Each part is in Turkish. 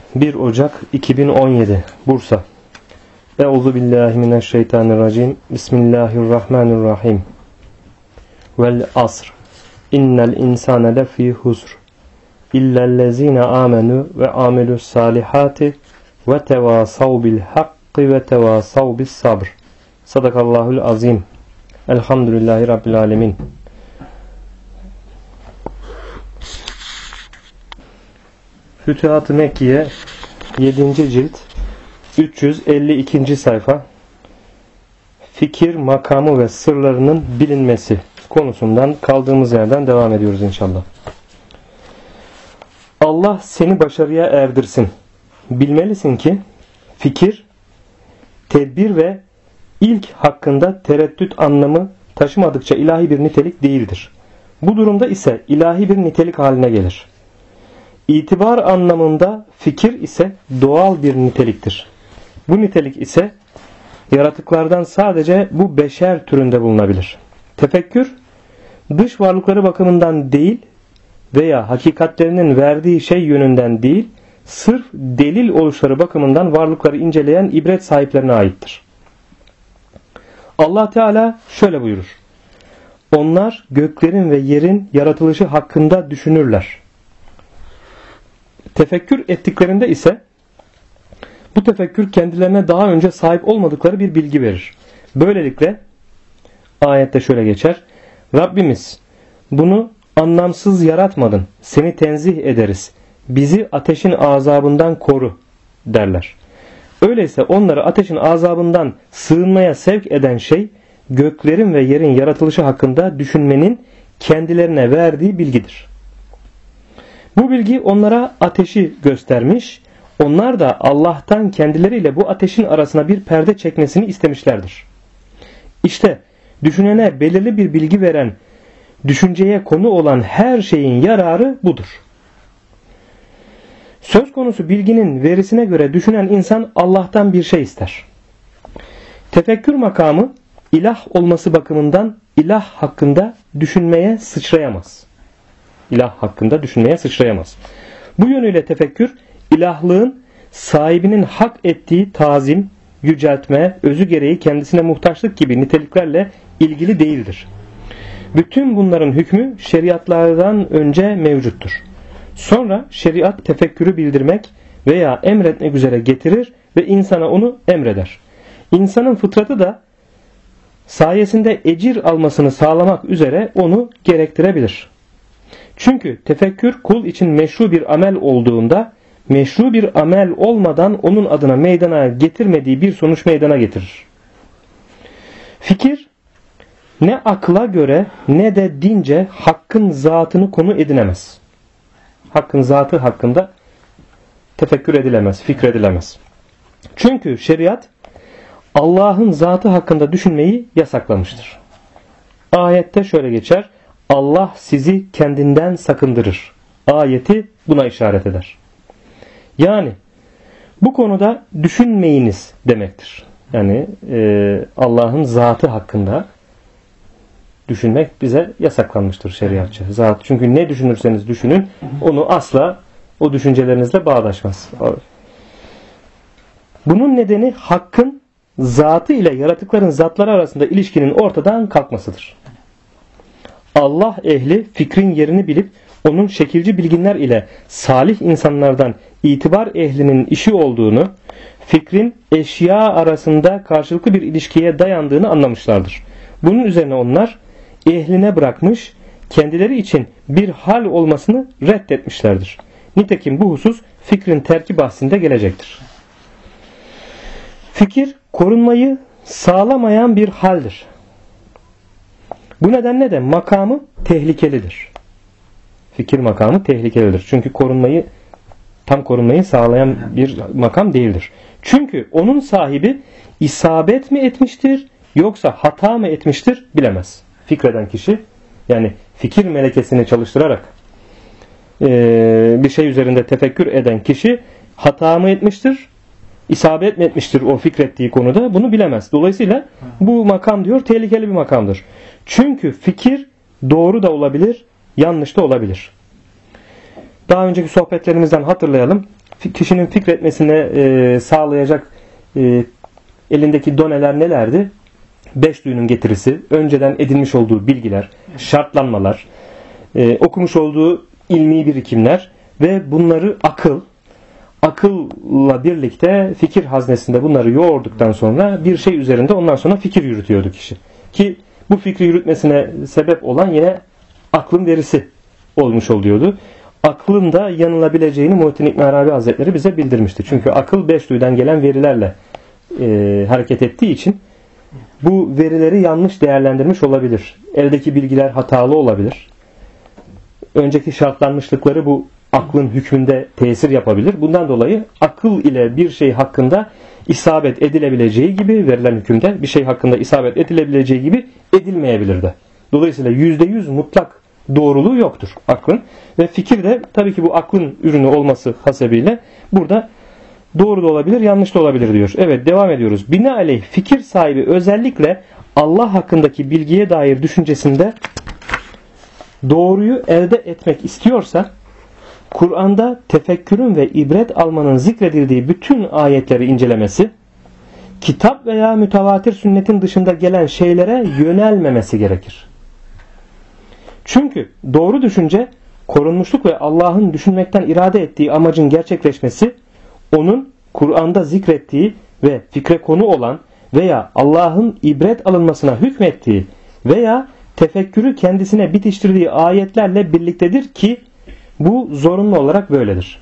1 Ocak 2017 Bursa. Euzubillahimineşşeytanirracim. Bismillahirrahmanirrahim. Vel asr. İnnel insane lefî husr. İllellezîne âmenû ve âmelus sâlihâti ve tevâsav bil hakkı ve tevâsav bis sabr. Sadakallahul azim. Elhamdülillahi Rabbil alemin. Fütuhat-ı Mekkiye 7. cilt 352. sayfa. Fikir, makamı ve sırlarının bilinmesi konusundan kaldığımız yerden devam ediyoruz inşallah. Allah seni başarıya erdirsin. Bilmelisin ki fikir, tedbir ve ilk hakkında tereddüt anlamı taşımadıkça ilahi bir nitelik değildir. Bu durumda ise ilahi bir nitelik haline gelir. İtibar anlamında fikir ise doğal bir niteliktir. Bu nitelik ise yaratıklardan sadece bu beşer türünde bulunabilir. Tefekkür, dış varlıkları bakımından değil veya hakikatlerinin verdiği şey yönünden değil, sırf delil oluşları bakımından varlıkları inceleyen ibret sahiplerine aittir. Allah Teala şöyle buyurur: onlar göklerin ve yerin yaratılışı hakkında düşünürler. Tefekkür ettiklerinde ise bu tefekkür kendilerine daha önce sahip olmadıkları bir bilgi verir. Böylelikle ayette şöyle geçer: Rabbimiz bunu anlamsız yaratmadın, seni tenzih ederiz, bizi ateşin azabından koru derler. Öyleyse onları ateşin azabından sığınmaya sevk eden şey göklerin ve yerin yaratılışı hakkında düşünmenin kendilerine verdiği bilgidir. Bu bilgi onlara ateşi göstermiş, onlar da Allah'tan kendileriyle bu ateşin arasına bir perde çekmesini istemişlerdir. İşte düşünene belirli bir bilgi veren, düşünceye konu olan her şeyin yararı budur. Söz konusu bilginin verisine göre düşünen insan Allah'tan bir şey ister. Tefekkür makamı ilah olması bakımından ilah hakkında düşünmeye sıçrayamaz. İlah hakkında düşünmeye sıçrayamaz. Bu yönüyle tefekkür, ilahlığın sahibinin hak ettiği tazim, yüceltme, özü gereği kendisine muhtaçlık gibi niteliklerle ilgili değildir. Bütün bunların hükmü şeriatlardan önce mevcuttur. Sonra şeriat tefekkürü bildirmek veya emretmek üzere getirir ve insana onu emreder. İnsanın fıtratı da sayesinde ecir almasını sağlamak üzere onu gerektirebilir. Çünkü tefekkür kul için meşru bir amel olduğunda meşru bir amel olmadan onun adına meydana getirmediği bir sonuç meydana getirir. Fikir ne akla göre ne de dince hakkın zatını konu edinemez. Hakkın zatı hakkında tefekkür edilemez, fikredilemez. Çünkü şeriat Allah'ın zatı hakkında düşünmeyi yasaklamıştır. Ayette şöyle geçer: Allah sizi kendinden sakındırır. Ayeti buna işaret eder. Yani bu konuda düşünmeyiniz demektir. Yani Allah'ın zatı hakkında düşünmek bize yasaklanmıştır şeriatçı. Zat, çünkü ne düşünürseniz düşünün onu asla o düşüncelerinizle bağdaşmaz. Bunun nedeni hakkın zatı ile yaratıkların zatları arasında ilişkinin ortadan kalkmasıdır. Allah ehli fikrin yerini bilip onun şekilci bilginler ile salih insanlardan itibar ehlinin işi olduğunu, fikrin eşya arasında karşılıklı bir ilişkiye dayandığını anlamışlardır. Bunun üzerine onlar ehline bırakmış, kendileri için bir hal olmasını reddetmişlerdir. Nitekim bu husus fikrin terki bahsinde gelecektir. Fikir korunmayı sağlamayan bir haldir. Bu nedenle de makamı tehlikelidir. Fikir makamı tehlikelidir. Çünkü tam korunmayı sağlayan bir makam değildir. Çünkü onun sahibi isabet mi etmiştir yoksa hata mı etmiştir bilemez. Fikreden kişi, yani fikir melekesini çalıştırarak bir şey üzerinde tefekkür eden kişi hata mı etmiştir, isabet mi etmiştir o fikrettiği konuda, bunu bilemez. Dolayısıyla bu makam diyor tehlikeli bir makamdır. Çünkü fikir doğru da olabilir, yanlış da olabilir. Daha önceki sohbetlerimizden hatırlayalım. kişinin fikretmesine sağlayacak elindeki doneler nelerdi? Beş duyunun getirisi, önceden edinmiş olduğu bilgiler, şartlanmalar, okumuş olduğu ilmi birikimler ve bunları akılla birlikte fikir haznesinde bunları yoğurduktan sonra bir şey üzerinde ondan sonra fikir yürütüyordu kişi. Ki bu fikri yürütmesine sebep olan yine aklın verisi olmuş oluyordu. Aklın da yanılabileceğini Muhittin İbn Arabi Hazretleri bize bildirmişti. Çünkü akıl beş duyudan gelen verilerle hareket ettiği için bu verileri yanlış değerlendirmiş olabilir. Eldeki bilgiler hatalı olabilir. Önceki şartlanmışlıkları bu aklın hükmünde tesir yapabilir. Bundan dolayı akıl ile bir şey hakkında isabet edilebileceği gibi verilen hükümde bir şey hakkında isabet edilebileceği gibi edilmeyebilir de. Dolayısıyla %100 mutlak doğruluğu yoktur aklın. Ve fikir de tabii ki bu aklın ürünü olması hasebiyle burada doğru da olabilir, yanlış da olabilir diyor. Evet, devam ediyoruz. Binaenaleyh fikir sahibi özellikle Allah hakkındaki bilgiye dair düşüncesinde doğruyu elde etmek istiyorsa Kur'an'da tefekkürün ve ibret almanın zikredildiği bütün ayetleri incelemesi, kitap veya mütevatir sünnetin dışında gelen şeylere yönelmemesi gerekir. Çünkü doğru düşünce korunmuşluk ve Allah'ın düşünmekten irade ettiği amacın gerçekleşmesi, onun Kur'an'da zikrettiği ve fikre konu olan veya Allah'ın ibret alınmasına hükmettiği veya tefekkürü kendisine bitiştirdiği ayetlerle birliktedir ki bu zorunlu olarak böyledir.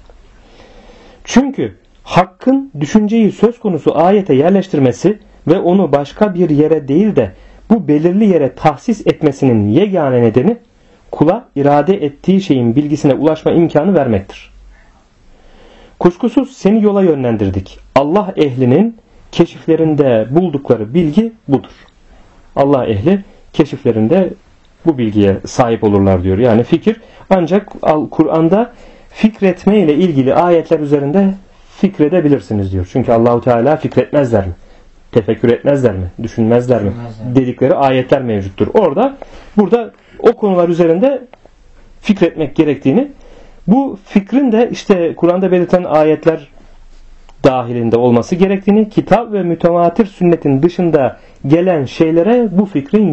Çünkü hakkın düşünceyi söz konusu ayete yerleştirmesi ve onu başka bir yere değil de bu belirli yere tahsis etmesinin yegane nedeni kula irade ettiği şeyin bilgisine ulaşma imkanı vermektir. Kuşkusuz seni yola yönlendirdik. Allah ehlinin keşiflerinde buldukları bilgi budur. Allah ehli keşiflerinde bu bilgiye sahip olurlar diyor. Yani fikir ancak Kur'an'da fikretme ile ilgili ayetler üzerinde fikredebilirsiniz diyor. Çünkü Allahu Teala fikretmezler mi? Tefekkür etmezler mi? Düşünmezler mi? Dedikleri ayetler mevcuttur. Burada o konular üzerinde fikretmek gerektiğini, bu fikrin de işte Kur'an'da belirtilen ayetler dahilinde olması gerektiğini, kitap ve mütevatir sünnetin dışında gelen şeylere bu fikrin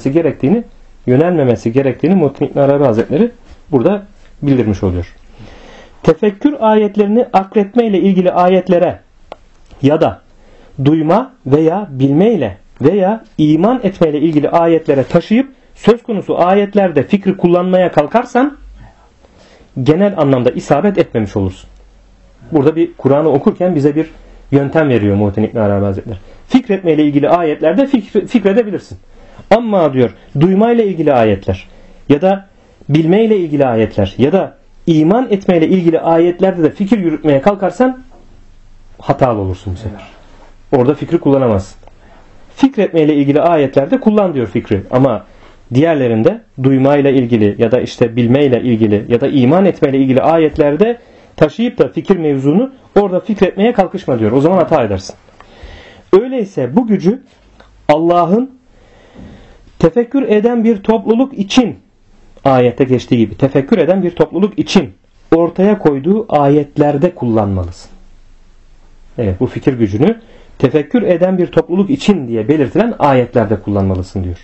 yönelmemesi gerektiğini Muhittin İbn Arabi Hazretleri burada bildirmiş oluyor. Tefekkür ayetlerini akletme ile ilgili ayetlere ya da duyma veya bilme ile veya iman etme ile ilgili ayetlere taşıyıp söz konusu ayetlerde fikri kullanmaya kalkarsan genel anlamda isabet etmemiş olursun. Burada bir Kur'an'ı okurken bize bir yöntem veriyor Muhittin İbn Arabi Hazretleri. Fikretme ile ilgili ayetlerde fikredebilirsin. Ama diyor duyma ile ilgili ayetler ya da bilme ile ilgili ayetler ya da iman etme ile ilgili ayetlerde de fikir yürütmeye kalkarsan hatalı olursun bu sefer. Orada fikri kullanamazsın. Fikretme ile ilgili ayetlerde kullan diyor fikri ama diğerlerinde duyma ile ilgili ya da işte bilme ile ilgili ya da iman etme ile ilgili ayetlerde taşıyıp da fikir mevzunu orada fikretmeye kalkışma diyor. O zaman hata edersin. Öyleyse bu gücü Allah'ın tefekkür eden bir topluluk için, ayette geçtiği gibi tefekkür eden bir topluluk için ortaya koyduğu ayetlerde kullanmalısın. Evet, bu fikir gücünü tefekkür eden bir topluluk için diye belirtilen ayetlerde kullanmalısın diyor.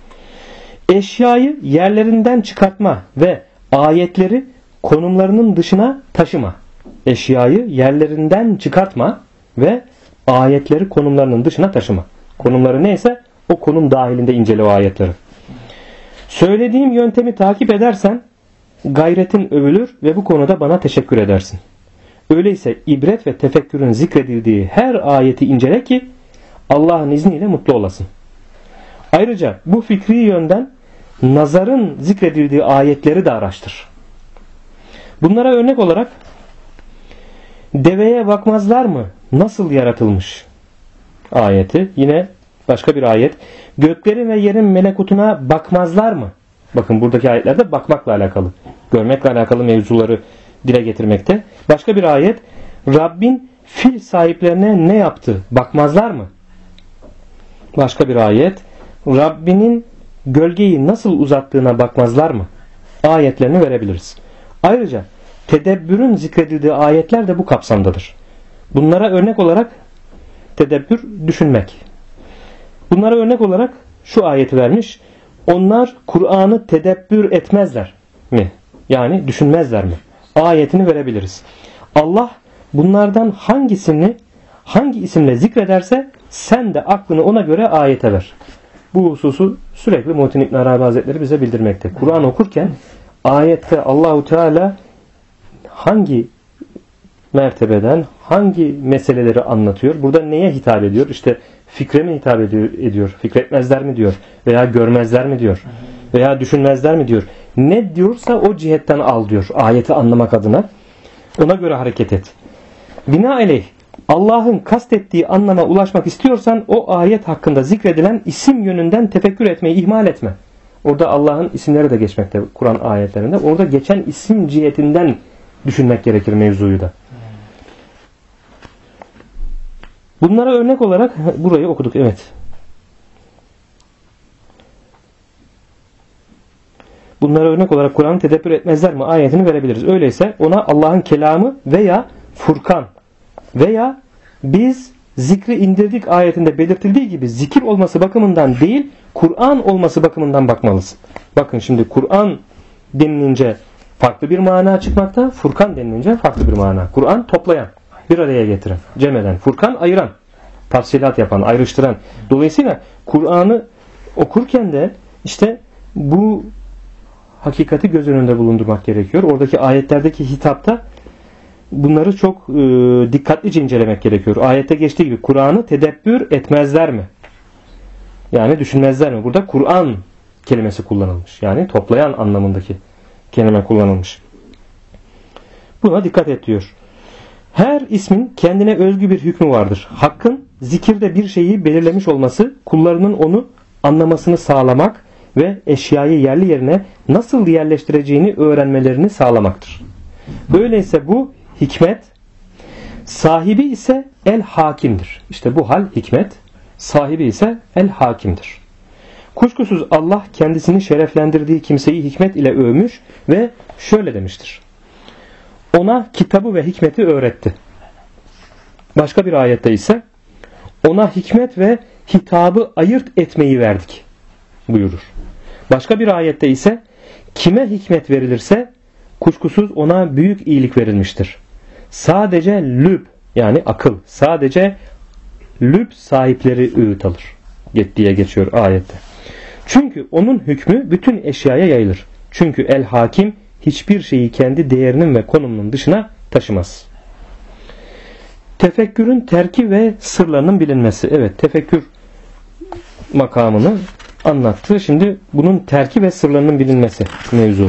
Eşyayı yerlerinden çıkartma ve ayetleri konumlarının dışına taşıma. Eşyayı yerlerinden çıkartma ve ayetleri konumlarının dışına taşıma. Konumları neyse o konum dahilinde incele o ayetleri. Söylediğim yöntemi takip edersen gayretin övülür ve bu konuda bana teşekkür edersin. Öyleyse ibret ve tefekkürün zikredildiği her ayeti incele ki Allah'ın izniyle mutlu olasın. Ayrıca bu fikri yönden nazarın zikredildiği ayetleri de araştır. Bunlara örnek olarak deveye bakmazlar mı? Nasıl yaratılmış? Ayeti. Yine başka bir ayet. Göklerin ve yerin melekutuna bakmazlar mı? Bakın buradaki ayetlerde bakmakla alakalı, görmekle alakalı mevzuları dile getirmekte. Başka bir ayet. Rabbin fil sahiplerine ne yaptı? Bakmazlar mı? Başka bir ayet. Rabbinin gölgeyi nasıl uzattığına bakmazlar mı? Ayetlerini verebiliriz. Ayrıca tedebbürün zikredildiği ayetler de bu kapsamdadır. Bunlara örnek olarak tedebbür, düşünmek. Bunlara örnek olarak şu ayeti vermiş. Onlar Kur'an'ı tedebbür etmezler mi? Yani düşünmezler mi? Ayetini verebiliriz. Allah bunlardan hangisini hangi isimle zikrederse sen de aklını ona göre ayete ver. Bu hususu sürekli Muhittin İbn Arabi Hazretleri bize bildirmekte. Kur'an okurken ayette Allahu Teala hangi mertebeden hangi meseleleri anlatıyor? Burada neye hitap ediyor? İşte fikre mi hitap ediyor? Fikretmezler mi diyor? Veya görmezler mi diyor? Veya düşünmezler mi diyor? Ne diyorsa o cihetten al diyor. Ayeti anlamak adına. Ona göre hareket et. Binaenaleyh Allah'ın kastettiği anlama ulaşmak istiyorsan o ayet hakkında zikredilen isim yönünden tefekkür etmeyi ihmal etme. Orada Allah'ın isimleri de geçmekte Kur'an ayetlerinde. Orada geçen isim cihetinden düşünmek gerekir mevzuyu da. Bunlara örnek olarak burayı okuduk. Evet. Bunlara örnek olarak Kur'an'ı tedebbür etmezler mi ayetini verebiliriz. Öyleyse ona Allah'ın kelamı veya Furkan veya biz zikri indirdik ayetinde belirtildiği gibi zikir olması bakımından değil, Kur'an olması bakımından bakmalısın. Bakın şimdi Kur'an denilince farklı bir mana çıkmakta, Furkan denilince farklı bir mana. Kur'an toplayan, bir araya getiren, cem eden, Furkan ayıran, tafsilat yapan, ayrıştıran. Dolayısıyla Kur'an'ı okurken de işte bu hakikati göz önünde bulundurmak gerekiyor. Oradaki ayetlerdeki hitapta bunları çok dikkatlice incelemek gerekiyor. Ayette geçtiği gibi Kur'an'ı tedebbür etmezler mi? Yani düşünmezler mi? Burada Kur'an kelimesi kullanılmış. Yani toplayan anlamındaki kelime kullanılmış. Buna dikkat et diyor. Her ismin kendine özgü bir hükmü vardır. Hakkın zikirde bir şeyi belirlemiş olması kullarının onu anlamasını sağlamak ve eşyayı yerli yerine nasıl yerleştireceğini öğrenmelerini sağlamaktır. Öyleyse bu hikmet, sahibi ise el hakimdir. İşte bu hal hikmet, sahibi ise el hakimdir. Kuşkusuz Allah kendisini şereflendirdiği kimseyi hikmet ile övmüş ve şöyle demiştir. Ona kitabı ve hikmeti öğretti. Başka bir ayette ise ona hikmet ve hitabı ayırt etmeyi verdik buyurur. Başka bir ayette ise kime hikmet verilirse kuşkusuz ona büyük iyilik verilmiştir. Sadece lüb yani akıl, sadece lüb sahipleri öğüt alır diye geçiyor ayette. Çünkü onun hükmü bütün eşyaya yayılır. Çünkü el hakim hiçbir şeyi kendi değerinin ve konumunun dışına taşımaz. Tefekkürün terki ve sırlarının bilinmesi. Evet, tefekkür makamını anlattı. Şimdi bunun terki ve sırlarının bilinmesi mevzu.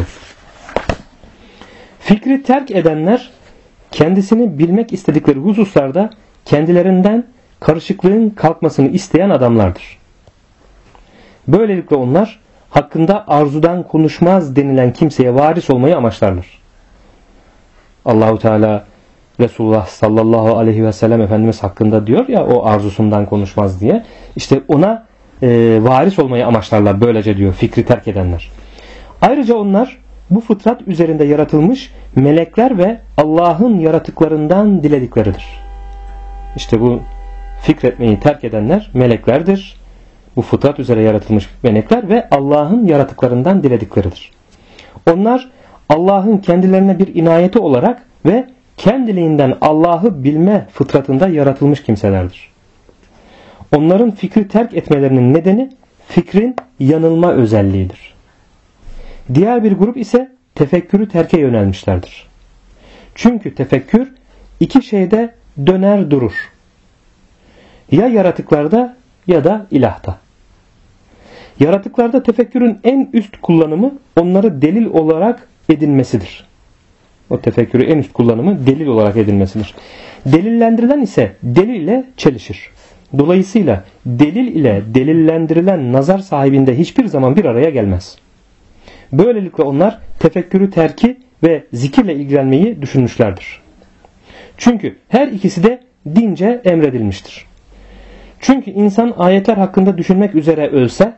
Fikri terk edenler kendisini bilmek istedikleri hususlarda kendilerinden karışıklığın kalkmasını isteyen adamlardır. Böylelikle onlar hakkında arzudan konuşmaz denilen kimseye varis olmayı amaçlarlar. Allahu Teala Resulullah sallallahu aleyhi ve sellem Efendimiz hakkında diyor ya o arzusundan konuşmaz diye. İşte ona varis olmayı amaçlarlar böylece diyor fikri terk edenler. Ayrıca onlar bu fıtrat üzerinde yaratılmış melekler ve Allah'ın yaratıklarından diledikleridir. İşte bu fikretmeyi terk edenler meleklerdir. Bu fıtrat üzere yaratılmış melekler ve Allah'ın yaratıklarından diledikleridir. Onlar Allah'ın kendilerine bir inayeti olarak ve kendiliğinden Allah'ı bilme fıtratında yaratılmış kimselerdir. Onların fikri terk etmelerinin nedeni fikrin yanılma özelliğidir. Diğer bir grup ise tefekkürü terke yönelmişlerdir. Çünkü tefekkür iki şeyde döner durur. Ya yaratıklarda ya da ilahta. Yaratıklarda tefekkürün en üst kullanımı onları delil olarak edinmesidir. O tefekkürü en üst kullanımı delil olarak edinmesidir. Delillendirilen ise delil ile çelişir. Dolayısıyla delil ile delillendirilen nazar sahibinde hiçbir zaman bir araya gelmez. Böylelikle onlar tefekkürü terki ve zikirle ilgilenmeyi düşünmüşlerdir. Çünkü her ikisi de dince emredilmiştir. Çünkü insan ayetler hakkında düşünmek üzere ölse,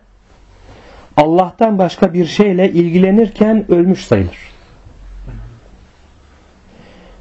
Allah'tan başka bir şeyle ilgilenirken ölmüş sayılır.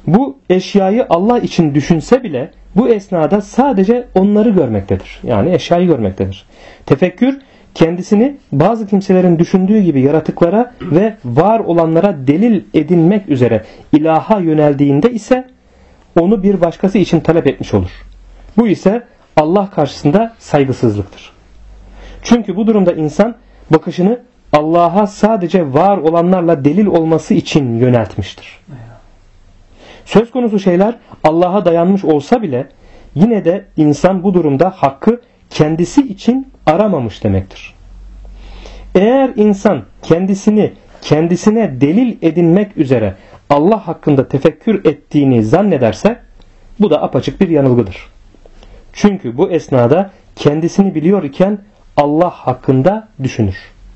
bu eşyayı Allah için düşünse bile bu esnada sadece onları görmektedir. Yani eşyayı görmektedir. Tefekkür kendisini bazı kimselerin düşündüğü gibi yaratıklara ve var olanlara delil edinmek üzere ilaha yöneldiğinde ise onu bir başkası için talep etmiş olur. Bu ise Allah karşısında saygısızlıktır. Çünkü bu durumda insan bakışını Allah'a sadece var olanlarla delil olması için yöneltmiştir. Söz konusu şeyler Allah'a dayanmış olsa bile yine de insan bu durumda hakkı kendisi için aramamış demektir. Eğer insan kendisine delil edinmek üzere Allah hakkında tefekkür ettiğini zannederse bu da apaçık bir yanılgıdır. Çünkü bu esnada kendisini biliyor iken Allah hakkında düşünür.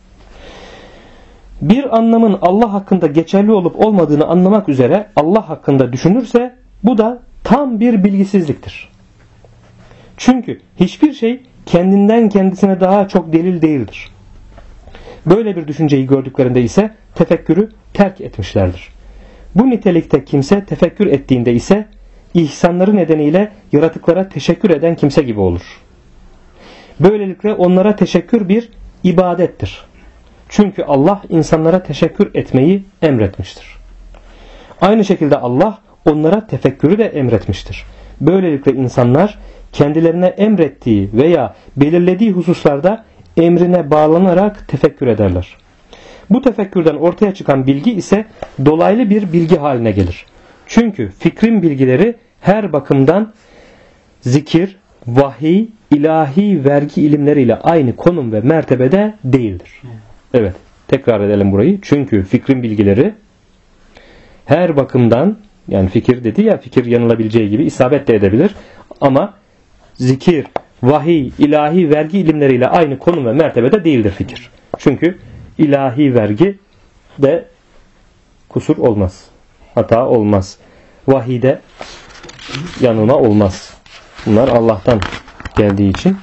Bir anlamın Allah hakkında geçerli olup olmadığını anlamak üzere Allah hakkında düşünürse bu da tam bir bilgisizliktir. Çünkü hiçbir şey kendinden kendisine daha çok delil değildir. Böyle bir düşünceyi gördüklerinde ise tefekkürü terk etmişlerdir. Bu nitelikte kimse tefekkür ettiğinde ise ihsanları nedeniyle yaratıklara teşekkür eden kimse gibi olur. Böylelikle onlara teşekkür bir ibadettir. Çünkü Allah insanlara teşekkür etmeyi emretmiştir. Aynı şekilde Allah onlara tefekkürü de emretmiştir. Böylelikle insanlar kendilerine emrettiği veya belirlediği hususlarda emrine bağlanarak tefekkür ederler. Bu tefekkürden ortaya çıkan bilgi ise dolaylı bir bilgi haline gelir. Çünkü fikrin bilgileri her bakımdan zikir, vahiy, ilahi vergi ilimleriyle aynı konum ve mertebede değildir. Evet, tekrar edelim burayı. Çünkü fikrin bilgileri her bakımdan, yani fikir dedi ya, fikir yanılabileceği gibi isabet de edebilir. Ama zikir, vahiy, ilahi vergi ilimleriyle aynı konum ve mertebede değildir fikir. Çünkü ilahi vergi de kusur olmaz. Hata olmaz. Vahide yanılma olmaz. Bunlar Allah'tan geldiği için.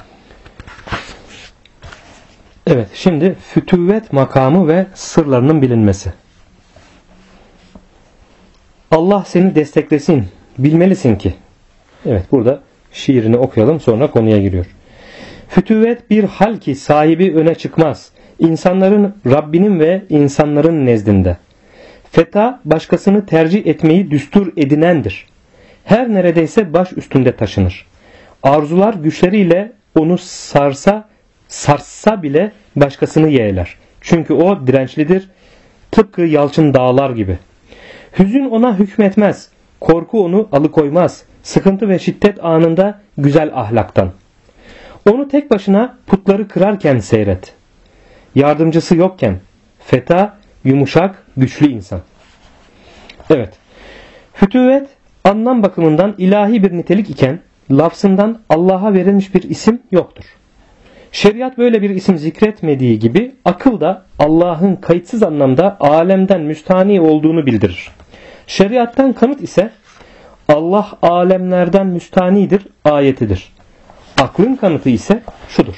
Evet, şimdi fütüvvet makamı ve sırlarının bilinmesi. Allah seni desteklesin. Bilmelisin ki. Evet, burada şiirini okuyalım, sonra konuya giriyor. Fütüvvet bir hal ki sahibi öne çıkmaz. İnsanların Rabbinin ve insanların nezdinde. Feta başkasını tercih etmeyi düstur edinendir. Her neredeyse baş üstünde taşınır. Arzular güçleriyle onu sarsa bile başkasını yeğler. Çünkü o dirençlidir. Tıpkı yalçın dağlar gibi. Hüzün ona hükmetmez. Korku onu alıkoymaz. Sıkıntı ve şiddet anında güzel ahlaktan. Onu tek başına putları kırarken seyret. Yardımcısı yokken feta, yumuşak, güçlü insan. Evet. Fütüvvet anlam bakımından ilahi bir nitelik iken lafzından Allah'a verilmiş bir isim yoktur. Şeriat böyle bir isim zikretmediği gibi akıl da Allah'ın kayıtsız anlamda alemden müstani olduğunu bildirir. Şeriattan kanıt ise Allah alemlerden müstanidir ayetidir. Aklın kanıtı ise şudur.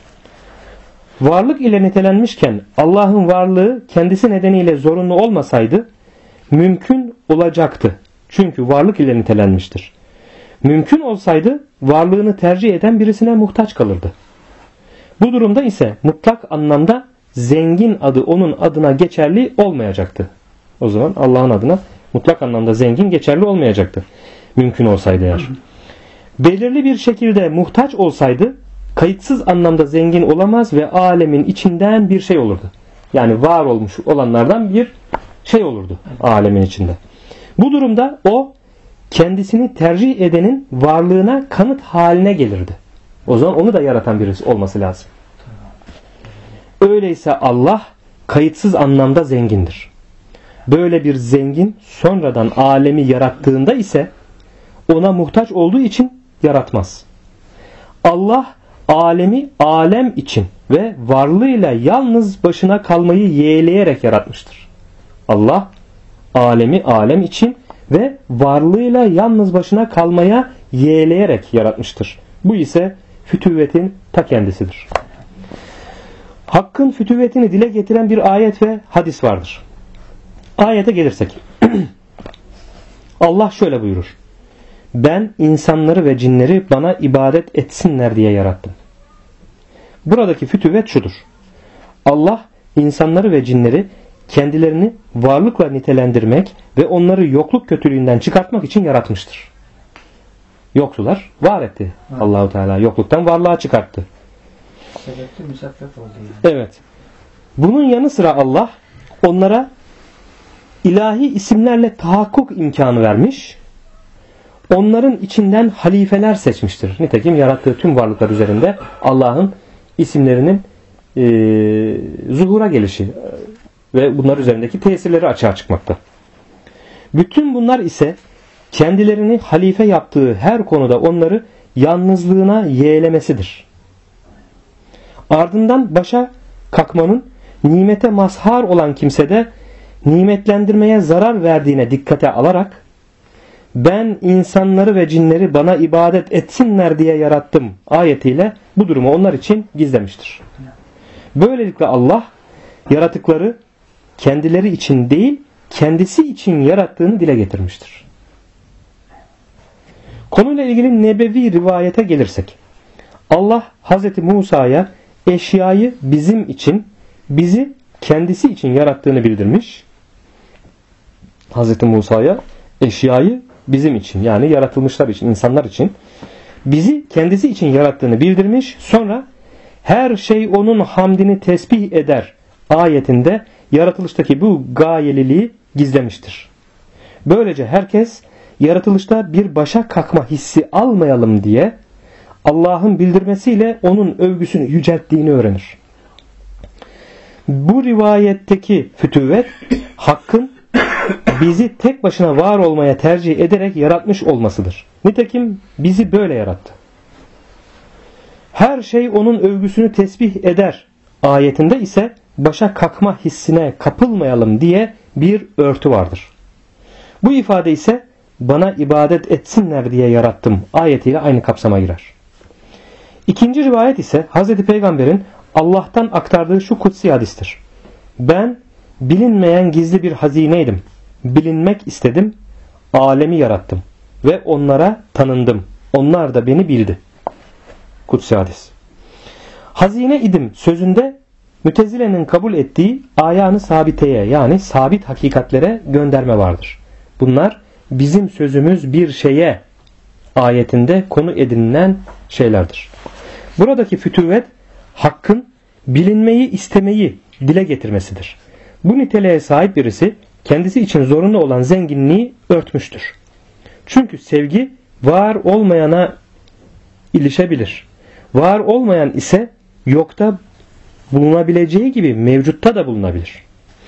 Varlık ile nitelenmişken Allah'ın varlığı kendisi nedeniyle zorunlu olmasaydı mümkün olacaktı. Çünkü varlık ile nitelenmiştir. Mümkün olsaydı varlığını tercih eden birisine muhtaç kalırdı. Bu durumda ise mutlak anlamda zengin adı onun adına geçerli olmayacaktı. O zaman Allah'ın adına mutlak anlamda zengin geçerli olmayacaktı. Mümkün olsaydı eğer. Belirli bir şekilde muhtaç olsaydı kayıtsız anlamda zengin olamaz ve alemin içinden bir şey olurdu. Yani var olmuş olanlardan bir şey olurdu alemin içinde. Bu durumda o kendisini tercih edenin varlığına kanıt haline gelirdi. O zaman onu da yaratan birisi olması lazım. Öyleyse Allah kayıtsız anlamda zengindir. Böyle bir zengin sonradan alemi yarattığında ise ona muhtaç olduğu için yaratmaz. Allah alemi alem için ve varlığıyla yalnız başına kalmayı yeğleyerek yaratmıştır. Allah alemi alem için ve varlığıyla yalnız başına kalmaya yeğleyerek yaratmıştır. Bu ise fütüvvetin ta kendisidir. Hakkın fütüvvetini dile getiren bir ayet ve hadis vardır. Ayete gelirsek. Allah şöyle buyurur: ben insanları ve cinleri bana ibadet etsinler diye yarattım. Buradaki fütüvvet şudur: Allah insanları ve cinleri kendilerini varlıkla nitelendirmek ve onları yokluk kötülüğünden çıkartmak için yaratmıştır. Yoksular var etti. Allahu Teala yokluktan varlığa çıkarttı. Sebepli müsebbep oldu yani. Evet. Bunun yanı sıra Allah onlara ilahi isimlerle tahakkuk imkanı vermiş. Onların içinden halifeler seçmiştir. Nitekim yarattığı tüm varlıklar üzerinde Allah'ın isimlerinin zuhura gelişi ve bunlar üzerindeki tesirleri açığa çıkmakta. Bütün bunlar ise kendilerini halife yaptığı her konuda onları yalnızlığına yeğlemesidir. Ardından başa kalkmanın nimete mazhar olan kimsede nimetlendirmeye zarar verdiğine dikkate alarak ben insanları ve cinleri bana ibadet etsinler diye yarattım ayetiyle bu durumu onlar için gizlemiştir. Böylelikle Allah yaratıkları kendileri için değil kendisi için yarattığını dile getirmiştir. Konuyla ilgili nebevi rivayete gelirsek, Allah Hz. Musa'ya eşyayı bizim için, bizi kendisi için yarattığını bildirmiş. Hz. Musa'ya eşyayı bizim için, yani yaratılmışlar için, insanlar için, bizi kendisi için yarattığını bildirmiş. Sonra her şey onun hamdini tesbih eder ayetinde yaratılıştaki bu gayeliliği gizlemiştir. Böylece herkes yaratılışta bir başa kalkma hissi almayalım diye Allah'ın bildirmesiyle onun övgüsünü yücelttiğini öğrenir. Bu rivayetteki fütüvvet Hakk'ın bizi tek başına var olmaya tercih ederek yaratmış olmasıdır. Nitekim bizi böyle yarattı. Her şey onun övgüsünü tesbih eder ayetinde ise başa kalkma hissine kapılmayalım diye bir örtü vardır. Bu ifade ise bana ibadet etsinler diye yarattım ayetiyle aynı kapsama girer. İkinci rivayet ise Hz. Peygamber'in Allah'tan aktardığı şu kutsi hadistir: ben bilinmeyen gizli bir hazineydim. Bilinmek istedim. Alemi yarattım. Ve onlara tanındım. Onlar da beni bildi. Kutsi hadis. Hazine idim sözünde Mütezile'nin kabul ettiği ayağını sabiteye, yani sabit hakikatlere gönderme vardır. Bunlar bizim sözümüz bir şeye ayetinde konu edinilen şeylerdir. Buradaki fütüvvet Hakk'ın bilinmeyi istemeyi dile getirmesidir. Bu niteliğe sahip birisi kendisi için zorunlu olan zenginliği örtmüştür. Çünkü sevgi var olmayana ilişebilir. Var olmayan ise yokta bulunabileceği gibi mevcutta da bulunabilir.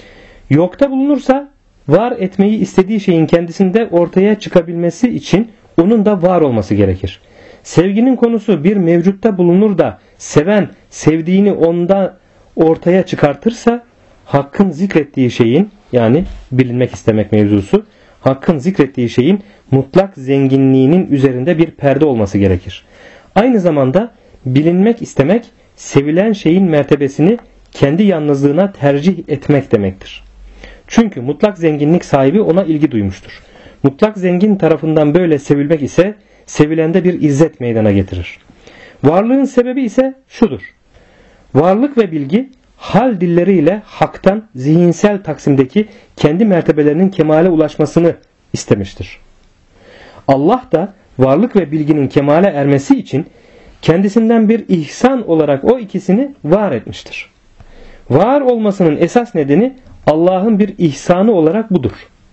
Yokta bulunursa var etmeyi istediği şeyin kendisinde ortaya çıkabilmesi için onun da var olması gerekir. Sevginin konusu bir mevcutta bulunur da seven sevdiğini onda ortaya çıkartırsa Hakk'ın zikrettiği şeyin, yani bilinmek istemek mevzusu, Hakk'ın zikrettiği şeyin mutlak zenginliğinin üzerinde bir perde olması gerekir. Aynı zamanda bilinmek istemek sevilen şeyin mertebesini kendi yalnızlığına tercih etmek demektir. Çünkü mutlak zenginlik sahibi ona ilgi duymuştur. Mutlak zengin tarafından böyle sevilmek ise sevilende bir izzet meydana getirir. Varlığın sebebi ise şudur: varlık ve bilgi hal dilleriyle Hak'tan zihinsel taksimdeki kendi mertebelerinin kemale ulaşmasını istemiştir. Allah da varlık ve bilginin kemale ermesi için kendisinden bir ihsan olarak o ikisini var etmiştir. Var olmasının esas nedeni Allah'ın bir ihsanı olarak budur.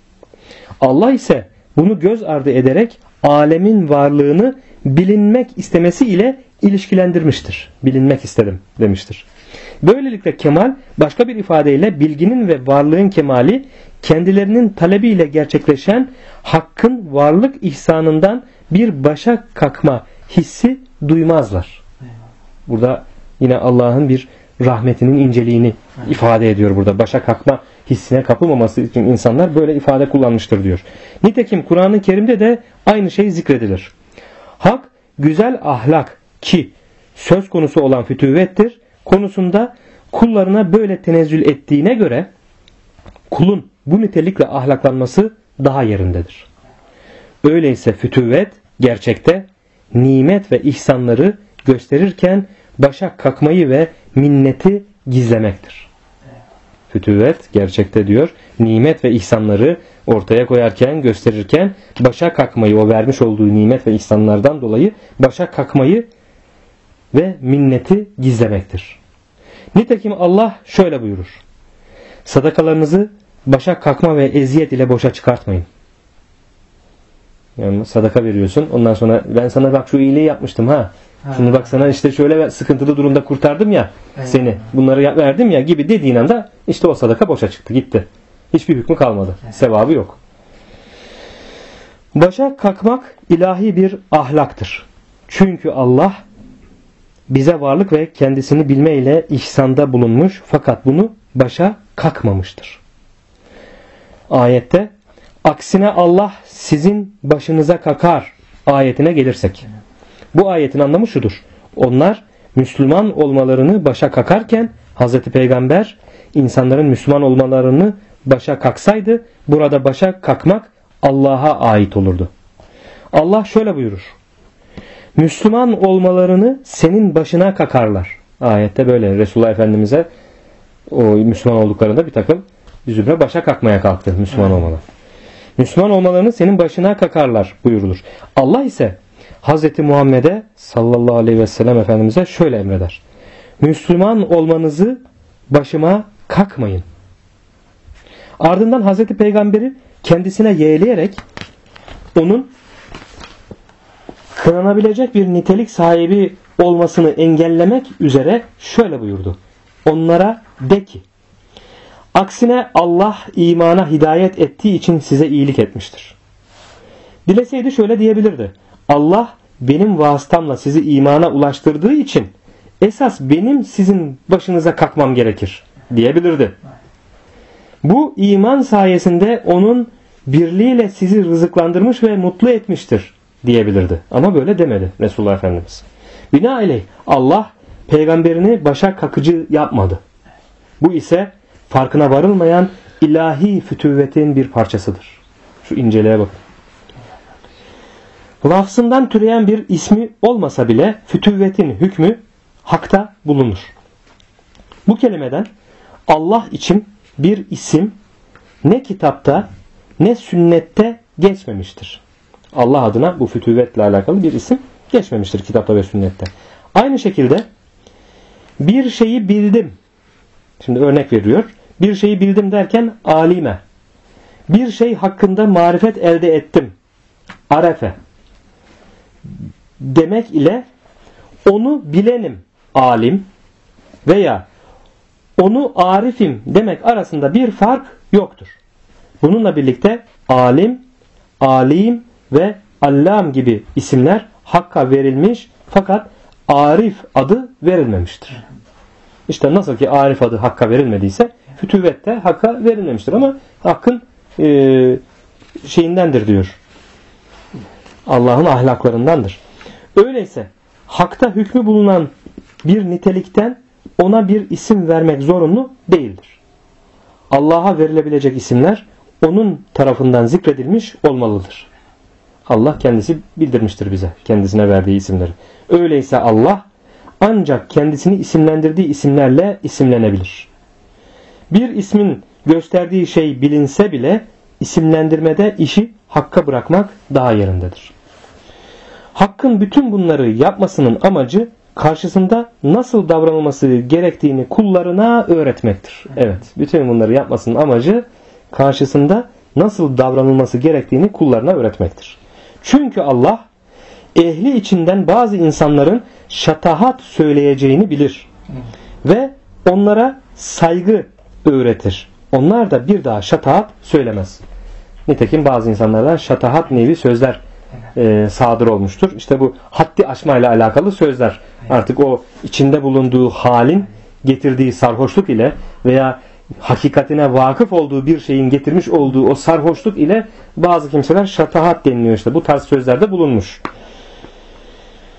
Allah ise bunu göz ardı ederek alemin varlığını bilinmek istemesi ile ilişkilendirmiştir. Bilinmek istedim demiştir. Böylelikle kemal, başka bir ifadeyle bilginin ve varlığın kemali kendilerinin talebiyle gerçekleşen Hakk'ın varlık ihsanından bir başa kalkma hissi duymazlar. Burada yine Allah'ın bir rahmetinin inceliğini ifade ediyor burada. Başa kalkma hissine kapılmaması için insanlar böyle ifade kullanmıştır diyor. Nitekim Kur'an-ı Kerim'de de aynı şey zikredilir. Hak güzel ahlak ki söz konusu olan fütüvvettir konusunda kullarına böyle tenezzül ettiğine göre kulun bu nitelikle ahlaklanması daha yerindedir. Öyleyse fütüvvet gerçekte nimet ve ihsanları gösterirken başa kakmayı ve minneti gizlemektir. Fütüvvet gerçekte diyor nimet ve ihsanları ortaya koyarken, gösterirken başa kakmayı, o vermiş olduğu nimet ve ihsanlardan dolayı başa kakmayı ve minneti gizlemektir. Nitekim Allah şöyle buyurur: sadakalarınızı başa kakma ve eziyet ile boşa çıkartmayın. Yani sadaka veriyorsun. Ondan sonra ben sana bak şu iyiliği yapmıştım ha. Şimdi bak sana işte şöyle sıkıntılı durumda kurtardım ya seni. Bunları verdim ya gibi dediğin anda işte o sadaka boşa çıktı, gitti. Hiçbir hükmü kalmadı. Sevabı yok. Başa kalkmak ilahi bir ahlaktır. Çünkü Allah bize varlık ve kendisini bilme ile ihsanda bulunmuş fakat bunu başa kalkmamıştır. Ayette aksine Allah sizin başınıza kakar ayetine gelirsek. Bu ayetin anlamı şudur: onlar Müslüman olmalarını başa kakarken Hz. Peygamber insanların Müslüman olmalarını başa kaksaydı burada başa kakmak Allah'a ait olurdu. Allah şöyle buyurur: Müslüman olmalarını senin başına kakarlar. Ayette böyle Resulullah Efendimiz'e o Müslüman olduklarında bir takım zümre başa kalkmaya kalktı Müslüman olmalar. Müslüman olmalarını senin başına kakarlar buyurulur. Allah ise Hz. Muhammed'e sallallahu aleyhi ve sellem Efendimiz'e şöyle emreder: Müslüman olmanızı başıma kakmayın. Ardından Hz. Peygamber'i kendisine yeğleyerek onun kınanabilecek bir nitelik sahibi olmasını engellemek üzere şöyle buyurdu: onlara de ki, aksine Allah imana hidayet ettiği için size iyilik etmiştir. Dileseydi şöyle diyebilirdi: Allah benim vasıtamla sizi imana ulaştırdığı için esas benim sizin başınıza kalkmam gerekir diyebilirdi. Bu iman sayesinde onun birliğiyle sizi rızıklandırmış ve mutlu etmiştir diyebilirdi. Ama böyle demedi Resulullah Efendimiz. Binaenaleyh Allah peygamberini başa kakıcı yapmadı. Bu ise farkına varılmayan ilahi fütüvvetin bir parçasıdır. Şu inceliğe bakın. Lafzından türeyen bir ismi olmasa bile fütüvvetin hükmü hakta bulunur. Bu kelimeden Allah için bir isim ne kitapta ne sünnette geçmemiştir. Allah adına bu fütüvvetle alakalı bir isim geçmemiştir kitapta ve sünnette. Aynı şekilde bir şeyi bildim. Şimdi örnek veriyor. Bir şeyi bildim derken alime. Bir şey hakkında marifet elde ettim. Arefe. Demek ile onu bilenim alim veya onu arifim demek arasında bir fark yoktur. Bununla birlikte alim, alim ve allam gibi isimler hakka verilmiş fakat arif adı verilmemiştir. İşte nasıl ki arif adı hakka verilmediyse fütüvvet de hakka verilmemiştir ama hakkın şeyindendir diyor. Allah'ın ahlaklarındandır. Öyleyse hakta hükmü bulunan bir nitelikten ona bir isim vermek zorunlu değildir. Allah'a verilebilecek isimler onun tarafından zikredilmiş olmalıdır. Allah kendisi bildirmiştir bize kendisine verdiği isimleri. Öyleyse Allah ancak kendisini isimlendirdiği isimlerle isimlenebilir. Bir ismin gösterdiği şey bilinse bile isimlendirmede işi Hakk'a bırakmak daha yerindedir. Hakkın bütün bunları yapmasının amacı karşısında nasıl davranılması gerektiğini kullarına öğretmektir. Evet, bütün bunları yapmasının amacı karşısında nasıl davranılması gerektiğini kullarına öğretmektir. Çünkü Allah ehli içinden bazı insanların şatahat söyleyeceğini bilir ve onlara saygı öğretir. Onlar da bir daha şatahat söylemez. Nitekim bazı insanlardan şatahat nevi sözler sadır olmuştur. İşte bu haddi aşmayla alakalı sözler. Artık o içinde bulunduğu halin getirdiği sarhoşluk ile veya hakikatine vakıf olduğu bir şeyin getirmiş olduğu o sarhoşluk ile bazı kimseler şatahat deniliyor işte. Bu tarz sözlerde bulunmuş.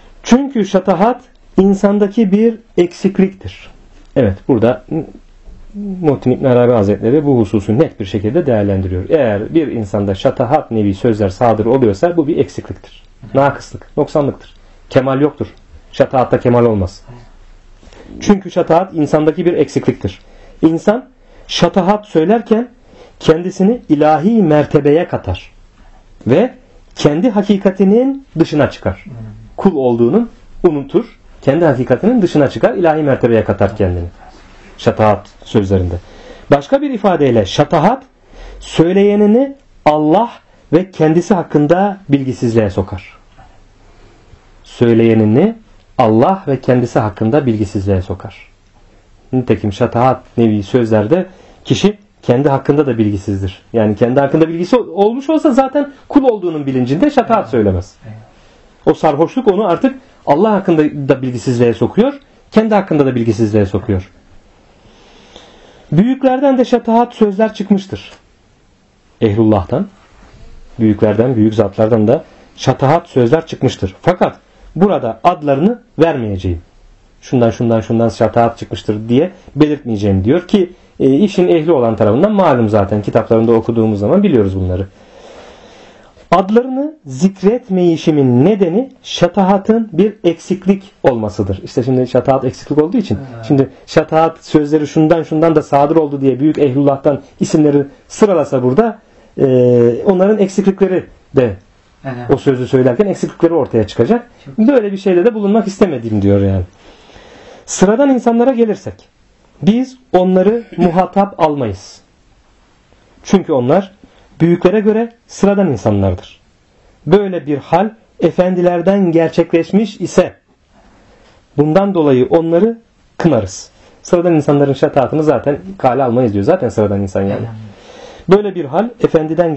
Çünkü şatahat insandaki bir eksikliktir. Evet, burada Muhittin İbn Arabi Hazretleri bu hususu net bir şekilde değerlendiriyor. Eğer bir insanda şatahat nevi sözler sadır oluyorsa bu bir eksikliktir. Nakıslık, noksanlıktır. Kemal yoktur. Şatahatta kemal olmaz. Çünkü şatahat insandaki bir eksikliktir. İnsan şatahat söylerken kendisini ilahi mertebeye katar. Ve kendi hakikatinin dışına çıkar. Kul olduğunu unutur. Kendi hakikatinin dışına çıkar. İlahi mertebeye katar kendini. Şatahat sözlerinde. Başka bir ifadeyle şatahat söyleyenini Allah ve kendisi hakkında bilgisizliğe sokar. Söyleyenini Allah ve kendisi hakkında bilgisizliğe sokar. Nitekim şatahat nevi sözlerde kişi kendi hakkında da bilgisizdir. Yani kendi hakkında bilgisi olmuş olsa zaten kul olduğunun bilincinde şatahat söylemez. O sarhoşluk onu artık Allah hakkında da bilgisizliğe sokuyor. Kendi hakkında da bilgisizliğe sokuyor. Büyüklerden de şatahat sözler çıkmıştır. Ehlullah'tan, büyüklerden, büyük zatlardan da şatahat sözler çıkmıştır. Fakat burada adlarını vermeyeceğim. Şundan şatahat çıkmıştır diye belirtmeyeceğim diyor ki işin ehli olan tarafından malum zaten kitaplarında okuduğumuz zaman biliyoruz bunları. Adlarını zikretmeyişimin nedeni şatahatın bir eksiklik olmasıdır. İşte şimdi şatahat eksiklik olduğu için şimdi şatahat sözleri şundan da sadır oldu diye büyük ehlullah'tan isimleri sıralasa burada onların eksiklikleri de o sözü söylerken eksiklikleri ortaya çıkacak. Böyle bir şeyde de bulunmak istemedim diyor yani. Sıradan insanlara gelirsek biz onları muhatap almayız. Çünkü onlar büyüklere göre sıradan insanlardır. Böyle bir hal efendilerden gerçekleşmiş ise bundan dolayı onları kınarız. Sıradan insanların şatahatını zaten kale almayız diyor. Zaten sıradan insan yani. Böyle bir hal efendilerinden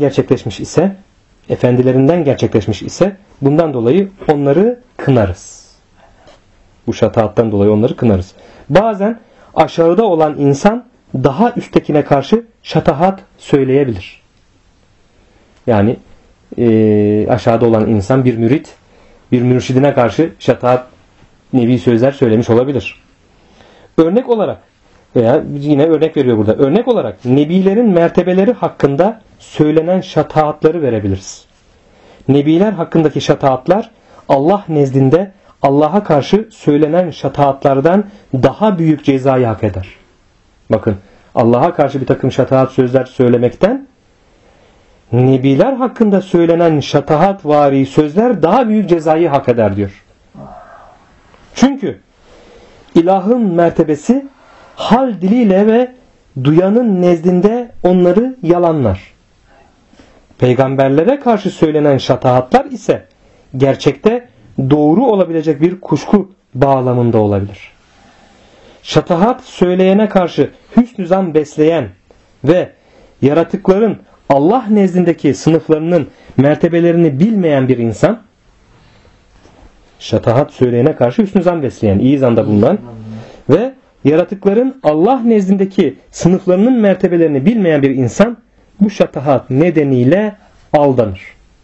gerçekleşmiş ise bundan dolayı onları kınarız. Bu şatahattan dolayı onları kınarız. Bazen aşağıda olan insan daha üsttekine karşı şatahat söyleyebilir. Yani aşağıda olan insan bir mürit, bir mürşidine karşı şatahat nevi sözler söylemiş olabilir. Örnek olarak veya yine örnek veriyor burada. Örnek olarak nebilerin mertebeleri hakkında söylenen şatahatları verebiliriz. Nebiler hakkındaki şatahatlar Allah nezdinde Allah'a karşı söylenen şatahatlardan daha büyük cezayı hak eder. Bakın Allah'a karşı bir takım şatahat sözler söylemekten nebiler hakkında söylenen şatahat vari sözler daha büyük cezayı hak eder diyor. Çünkü ilahın mertebesi hal diliyle ve duyanın nezdinde onları yalanlar. Peygamberlere karşı söylenen şatahatlar ise gerçekte doğru olabilecek bir kuşku bağlamında olabilir. Şatahat söyleyene karşı hüsnü zan besleyen ve yaratıkların Allah nezdindeki sınıflarının mertebelerini bilmeyen bir insan, şatahat söyleyene karşı hüsnü zan besleyen, iyi zanda bulunan ve yaratıkların Allah nezdindeki sınıflarının mertebelerini bilmeyen bir insan bu şatahat nedeniyle aldanır.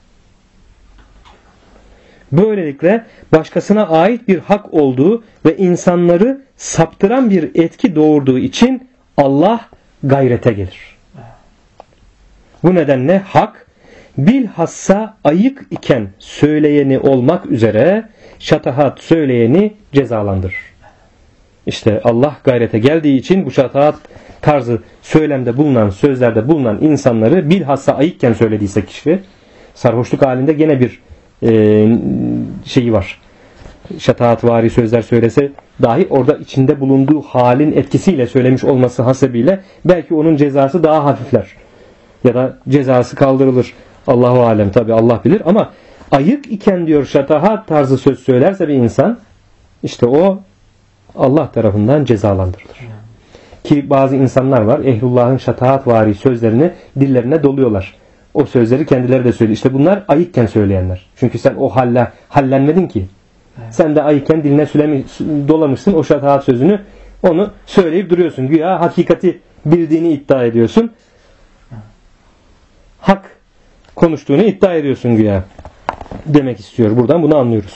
Böylelikle başkasına ait bir hak olduğu ve insanları saptıran bir etki doğurduğu için Allah gayrete gelir. Bu nedenle hak bilhassa ayık iken söyleyeni olmak üzere şatahat söyleyeni cezalandırır. İşte Allah gayrete geldiği için bu şatahat tarzı söylemde bulunan, sözlerde bulunan insanları bilhassa ayıkken söylediyse kişi, sarhoşluk halinde gene bir şeyi var. Şatahatvari sözler söylese dahi orada içinde bulunduğu halin etkisiyle söylemiş olması hasebiyle belki onun cezası daha hafifler. Ya da cezası kaldırılır. Allahu alem, tabi Allah bilir, ama ayık iken diyor şatahat tarzı söz söylerse bir insan, işte o Allah tarafından cezalandırılır. Ki bazı insanlar var, ehlullah'ın şatahatvari sözlerini dillerine doluyorlar. O sözleri kendileri de söylüyor. İşte bunlar ayıkken söyleyenler. Çünkü sen o hallenmedin ki. Sen de ayıkken diline dolamışsın o şatahat sözünü. Onu söyleyip duruyorsun. Güya hakikati bildiğini iddia ediyorsun. Hak konuştuğunu iddia ediyorsun güya. Demek istiyor. Buradan bunu anlıyoruz.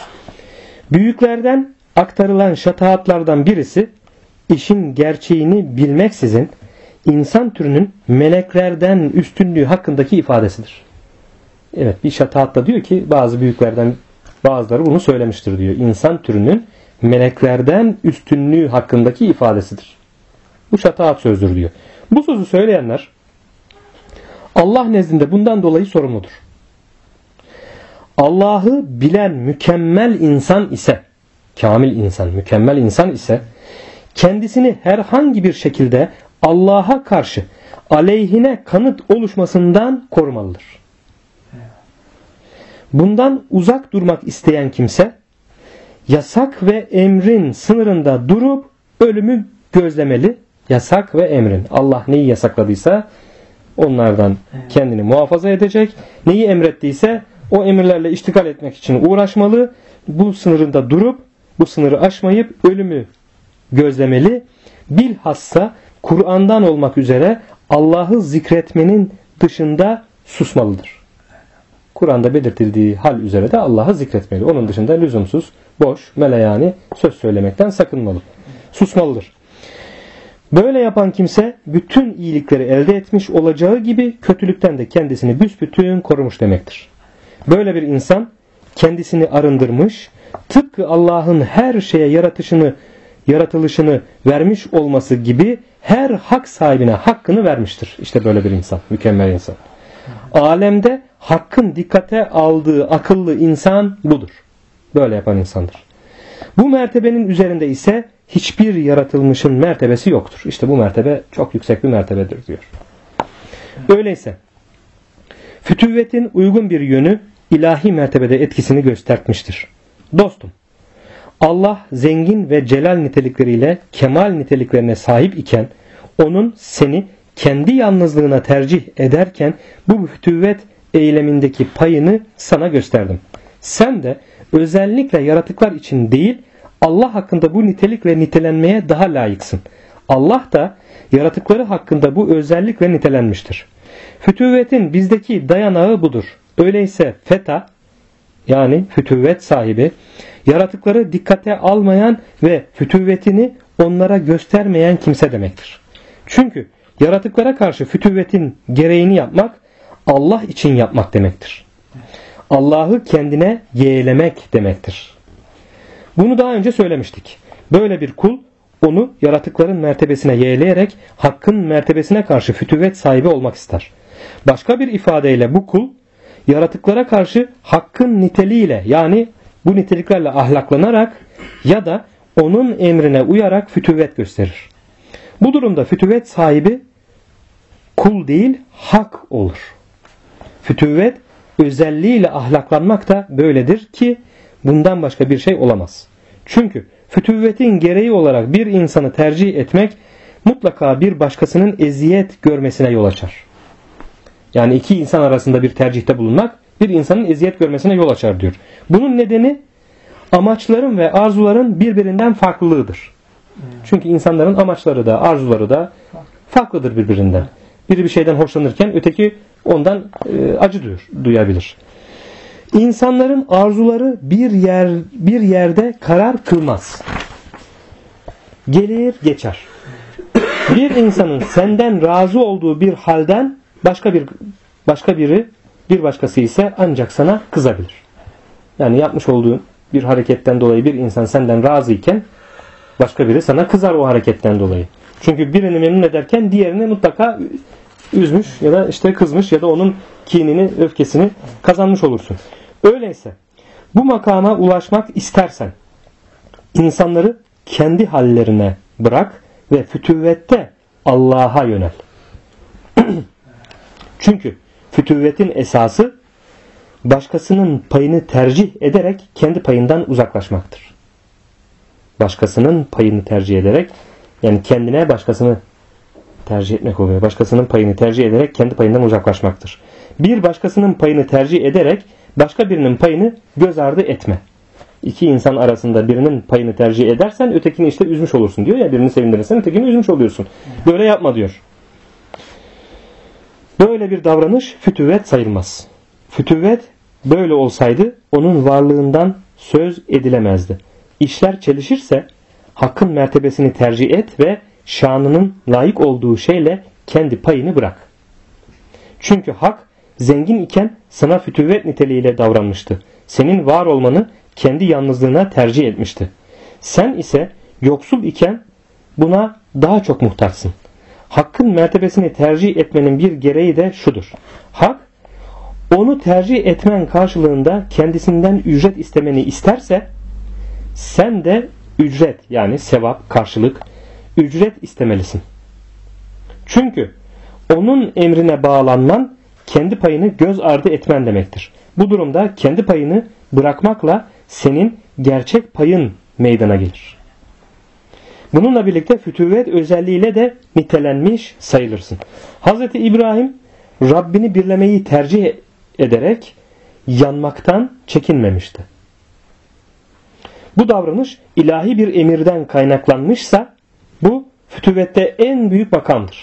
Büyüklerden aktarılan şatahatlardan birisi işin gerçeğini bilmeksizin insan türünün meleklerden üstünlüğü hakkındaki ifadesidir. Evet, bir şatahatta diyor ki bazı büyüklerden bazıları bunu söylemiştir diyor. İnsan türünün meleklerden üstünlüğü hakkındaki ifadesidir. Bu şatahat sözdür diyor. Bu sözü söyleyenler Allah nezdinde bundan dolayı sorumludur. Allah'ı bilen mükemmel insan ise, kamil insan, mükemmel insan ise kendisini herhangi bir şekilde Allah'a karşı aleyhine kanıt oluşmasından korumalıdır. Bundan uzak durmak isteyen kimse yasak ve emrin sınırında durup ölümü gözlemeli. Yasak ve emrin. Allah neyi yasakladıysa onlardan kendini muhafaza edecek. Neyi emrettiyse o emirlerle iştikal etmek için uğraşmalı. Bu sınırında durup bu sınırı aşmayıp ölümü gözlemeli. Bilhassa Kur'an'dan olmak üzere Allah'ı zikretmenin dışında susmalıdır. Kur'an'da belirtildiği hal üzere de Allah'ı zikretmeli. Onun dışında lüzumsuz, boş, meleyani söz söylemekten sakınmalı. Susmalıdır. Böyle yapan kimse bütün iyilikleri elde etmiş olacağı gibi kötülükten de kendisini büsbütün korumuş demektir. Böyle bir insan kendisini arındırmış, tıpkı Allah'ın her şeye yaratılışını vermiş olması gibi her hak sahibine hakkını vermiştir. İşte böyle bir insan, mükemmel insan. Alemde hakkın dikkate aldığı akıllı insan budur. Böyle yapan insandır. Bu mertebenin üzerinde ise hiçbir yaratılmışın mertebesi yoktur. İşte bu mertebe çok yüksek bir mertebedir diyor. Öyleyse fütüvvetin uygun bir yönü ilahi mertebede etkisini göstermiştir. Dostum, Allah zengin ve celal nitelikleriyle kemal niteliklerine sahip iken onun seni kendi yalnızlığına tercih ederken bu fütüvvet eylemindeki payını sana gösterdim. Sen de özellikle yaratıklar için değil Allah hakkında bu nitelikle nitelenmeye daha layıksın. Allah da yaratıkları hakkında bu özellikle nitelenmiştir. Fütüvvetin bizdeki dayanağı budur. Öyleyse feta yani fütüvvet sahibi yaratıkları dikkate almayan ve fütüvvetini onlara göstermeyen kimse demektir. Çünkü yaratıklara karşı fütüvvetin gereğini yapmak Allah için yapmak demektir. Allah'ı kendine yeğlemek demektir. Bunu daha önce söylemiştik. Böyle bir kul onu yaratıkların mertebesine yeğleyerek hakkın mertebesine karşı fütüvvet sahibi olmak ister. Başka bir ifadeyle bu kul yaratıklara karşı hakkın niteliğiyle yani bu niteliklerle ahlaklanarak ya da onun emrine uyarak fütüvvet gösterir. Bu durumda fütüvvet sahibi kul değil hak olur. Fütüvvet özelliğiyle ahlaklanmak da böyledir ki bundan başka bir şey olamaz. Çünkü fütüvvetin gereği olarak bir insanı tercih etmek mutlaka bir başkasının eziyet görmesine yol açar. Yani iki insan arasında bir tercihte bulunmak bir insanın eziyet görmesine yol açar diyor. Bunun nedeni amaçların ve arzuların birbirinden farklılığıdır. Çünkü insanların amaçları da arzuları da farklıdır birbirinden. Biri bir şeyden hoşlanırken öteki ondan acı duyabilir. İnsanların arzuları bir yerde karar kılmaz. Gelir geçer. Bir insanın senden razı olduğu bir halden bir başkası ise ancak sana kızabilir. Yani yapmış olduğun bir hareketten dolayı bir insan senden razı iken başka biri sana kızar o hareketten dolayı. Çünkü birini memnun ederken diğerini mutlaka üzmüş ya da işte kızmış ya da onun kinini, öfkesini kazanmış olursun. Öyleyse bu makama ulaşmak istersen insanları kendi hallerine bırak ve fütüvvette Allah'a yönel. Çünkü fütüvvetin esası başkasının payını tercih ederek kendi payından uzaklaşmaktır. Başkasının payını tercih ederek yani kendine başkasını tercih etmek oluyor. Başkasının payını tercih ederek kendi payından uzaklaşmaktır. Bir başkasının payını tercih ederek başka birinin payını göz ardı etme. İki insan arasında birinin payını tercih edersen ötekini işte üzmüş olursun diyor ya, birini sevindirirsen ötekini üzmüş oluyorsun. Böyle yapma diyor. Böyle bir davranış fütüvvet sayılmaz. Fütüvvet böyle olsaydı onun varlığından söz edilemezdi. İşler çelişirse hakkın mertebesini tercih et ve şanının layık olduğu şeyle kendi payını bırak. Çünkü hak zengin iken sana fütüvvet niteliğiyle davranmıştı. Senin var olmanı kendi yalnızlığına tercih etmişti. Sen ise yoksul iken buna daha çok muhtaçsın. Hakkın mertebesini tercih etmenin bir gereği de şudur. Hak, onu tercih etmen karşılığında kendisinden ücret istemeni isterse, sen de ücret, yani sevap, karşılık, ücret istemelisin. Çünkü onun emrine bağlanman kendi payını göz ardı etmen demektir. Bu durumda kendi payını bırakmakla senin gerçek payın meydana gelir. Bununla birlikte fütüvvet özelliğiyle de nitelenmiş sayılırsın. Hz. İbrahim Rabbini birlemeyi tercih ederek yanmaktan çekinmemişti. Bu davranış ilahi bir emirden kaynaklanmışsa bu fütüvvette en büyük makamdır.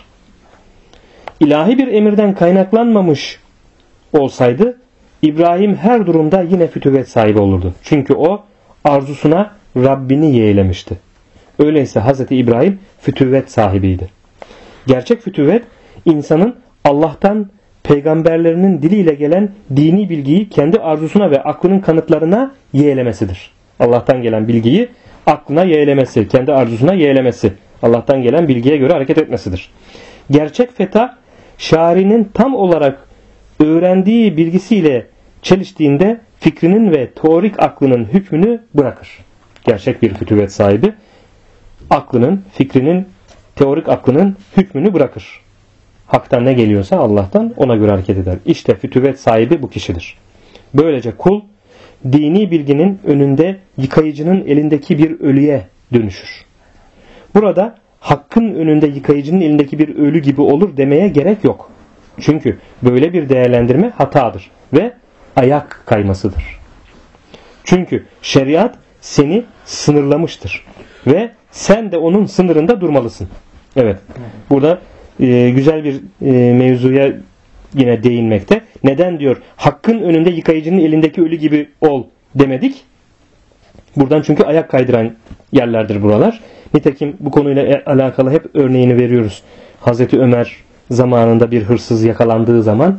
İlahi bir emirden kaynaklanmamış olsaydı İbrahim her durumda yine fütüvvet sahibi olurdu. Çünkü o arzusuna Rabbini yeğlemişti. Öyleyse Hz. İbrahim fütüvvet sahibiydi. Gerçek fütüvvet insanın Allah'tan peygamberlerinin diliyle gelen dini bilgiyi kendi arzusuna ve aklının kanıtlarına yeğlemesidir. Allah'tan gelen bilgiyi aklına yeğlemesi, kendi arzusuna yeğlemesi, Allah'tan gelen bilgiye göre hareket etmesidir. Gerçek fetah, şairinin tam olarak öğrendiği bilgisiyle çeliştiğinde fikrinin ve teorik aklının hükmünü bırakır. Gerçek bir fütüvvet sahibi, aklının, fikrinin, teorik aklının hükmünü bırakır. Hak'tan ne geliyorsa Allah'tan ona göre hareket eder. İşte fütüvvet sahibi bu kişidir. Böylece kul, dini bilginin önünde yıkayıcının elindeki bir ölüye dönüşür. Burada hakkın önünde yıkayıcının elindeki bir ölü gibi olur demeye gerek yok. Çünkü böyle bir değerlendirme hatadır ve ayak kaymasıdır. Çünkü şeriat seni sınırlamıştır ve sen de onun sınırında durmalısın. Evet, burada güzel bir mevzuya yine değinmekte. Neden diyor hakkın önünde yıkayıcının elindeki ölü gibi ol demedik? Buradan çünkü ayak kaydıran yerlerdir buralar. Nitekim bu konuyla alakalı hep örneğini veriyoruz. Hazreti Ömer zamanında bir hırsız yakalandığı zaman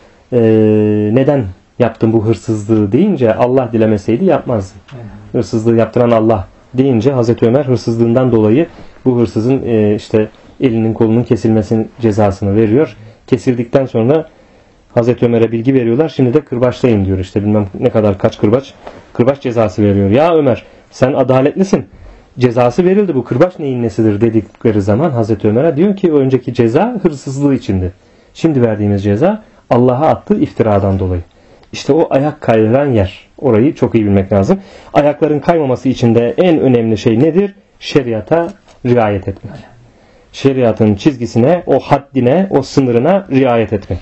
neden yaptın bu hırsızlığı deyince Allah dilemeseydi yapmazdı. Hırsızlığı yaptıran Allah deyince Hazreti Ömer hırsızlığından dolayı bu hırsızın işte elinin kolunun kesilmesinin cezasını veriyor. Kesildikten sonra Hazreti Ömer'e bilgi veriyorlar. Şimdi de kırbaçlayın diyor. İşte bilmem ne kadar kaç kırbaç cezası veriyor. Ya Ömer sen adaletlisin. Cezası verildi, bu kırbaç neyin nesidir dedikleri zaman Hazreti Ömer'e diyor ki önceki ceza hırsızlığı içindi. Şimdi verdiğimiz ceza Allah'a attığı iftiradan dolayı. İşte o ayak kaydıran yer. Orayı çok iyi bilmek lazım. Ayakların kaymaması için de en önemli şey nedir? Şeriata riayet etmek. Şeriatın çizgisine, o haddine, o sınırına riayet etmek.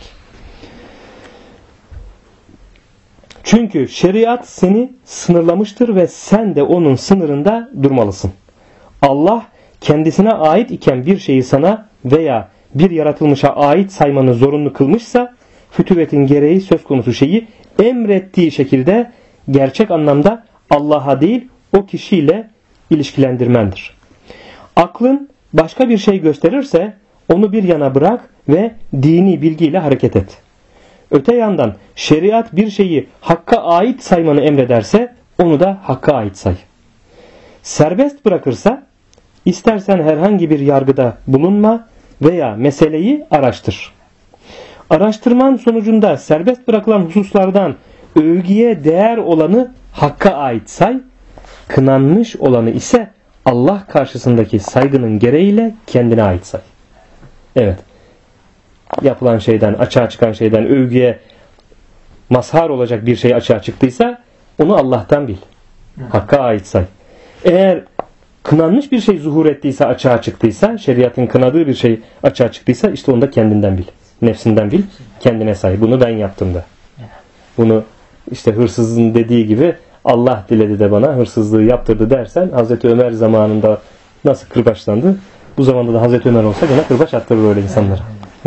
Çünkü şeriat seni sınırlamıştır ve sen de onun sınırında durmalısın. Allah kendisine ait iken bir şeyi sana veya bir yaratılmışa ait saymanı zorunlu kılmışsa fütüvvetin gereği söz konusu şeyi emrettiği şekilde gerçek anlamda Allah'a değil o kişiyle ilişkilendirmendir. Aklın başka bir şey gösterirse onu bir yana bırak ve dini bilgiyle hareket et. Öte yandan şeriat bir şeyi hakka ait saymanı emrederse onu da hakka ait say. Serbest bırakırsa istersen herhangi bir yargıda bulunma veya meseleyi araştır. Araştırman sonucunda serbest bırakılan hususlardan övgüye değer olanı hakka ait say, kınanmış olanı ise Allah karşısındaki saygının gereğiyle kendine ait say. Evet. Yapılan şeyden, açığa çıkan şeyden övgüye mazhar olacak bir şey açığa çıktıysa onu Allah'tan bil. Hakka ait say. Eğer kınanmış bir şey zuhur ettiyse, açığa çıktıysa, şeriatın kınadığı bir şey açığa çıktıysa işte onu da kendinden bil. Nefsinden bil, kendine say. Bunu ben yaptım da. Bunu işte hırsızın dediği gibi Allah diledi de bana hırsızlığı yaptırdı dersen Hazreti Ömer zamanında nasıl kırbaçlandı? Bu zamanda da Hazreti Ömer olsa gene kırbaç attırır öyle insanlara.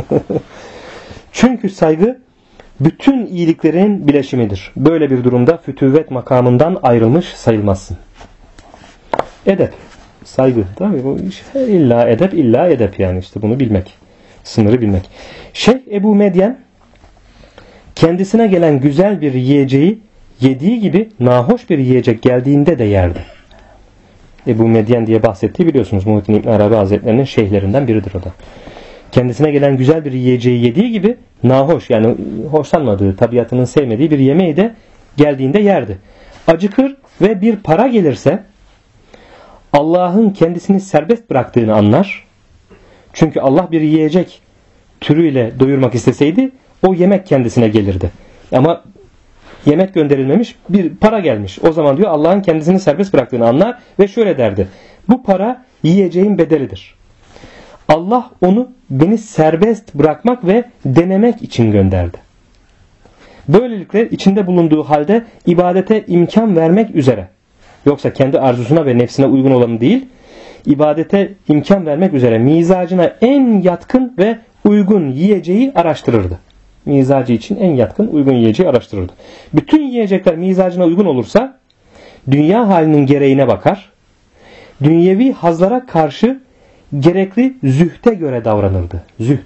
Çünkü saygı bütün iyiliklerin bileşimidir. Böyle bir durumda fütüvvet makamından ayrılmış sayılmazsın. Edep. saygı. Tabii bu illa edep yani işte bunu bilmek. Sınırı bilmek. Şeyh Ebu Medyen kendisine gelen güzel bir yiyeceği yediği gibi nahoş bir yiyecek geldiğinde de yerdi. Ebu Medyen diye bahsettiği biliyorsunuz Muhittin İbn Arabi Hazretlerinin şeyhlerinden biridir o da. Kendisine gelen güzel bir yiyeceği yediği gibi nahoş yani hoşlanmadığı, tabiatının sevmediği bir yemeği de geldiğinde yerdi. Acıkır ve bir para gelirse Allah'ın kendisini serbest bıraktığını anlar. Çünkü Allah bir yiyecek türüyle doyurmak isteseydi o yemek kendisine gelirdi. Ama yemek gönderilmemiş, bir para gelmiş. O zaman diyor Allah'ın kendisini serbest bıraktığını anlar ve şöyle derdi. Bu para yiyeceğin bedelidir. Allah onu beni serbest bırakmak ve denemek için gönderdi. Böylelikle içinde bulunduğu halde ibadete imkan vermek üzere. Yoksa kendi arzusuna ve nefsine uygun olanı değil, ibadete imkan vermek üzere mizacına en yatkın ve uygun yiyeceği araştırırdı. Mizacı için en yatkın, uygun yiyeceği araştırırdı. Bütün yiyecekler mizacına uygun olursa dünya halinin gereğine bakar. Dünyevi hazlara karşı gerekli zühte göre davranırdı. Zühd.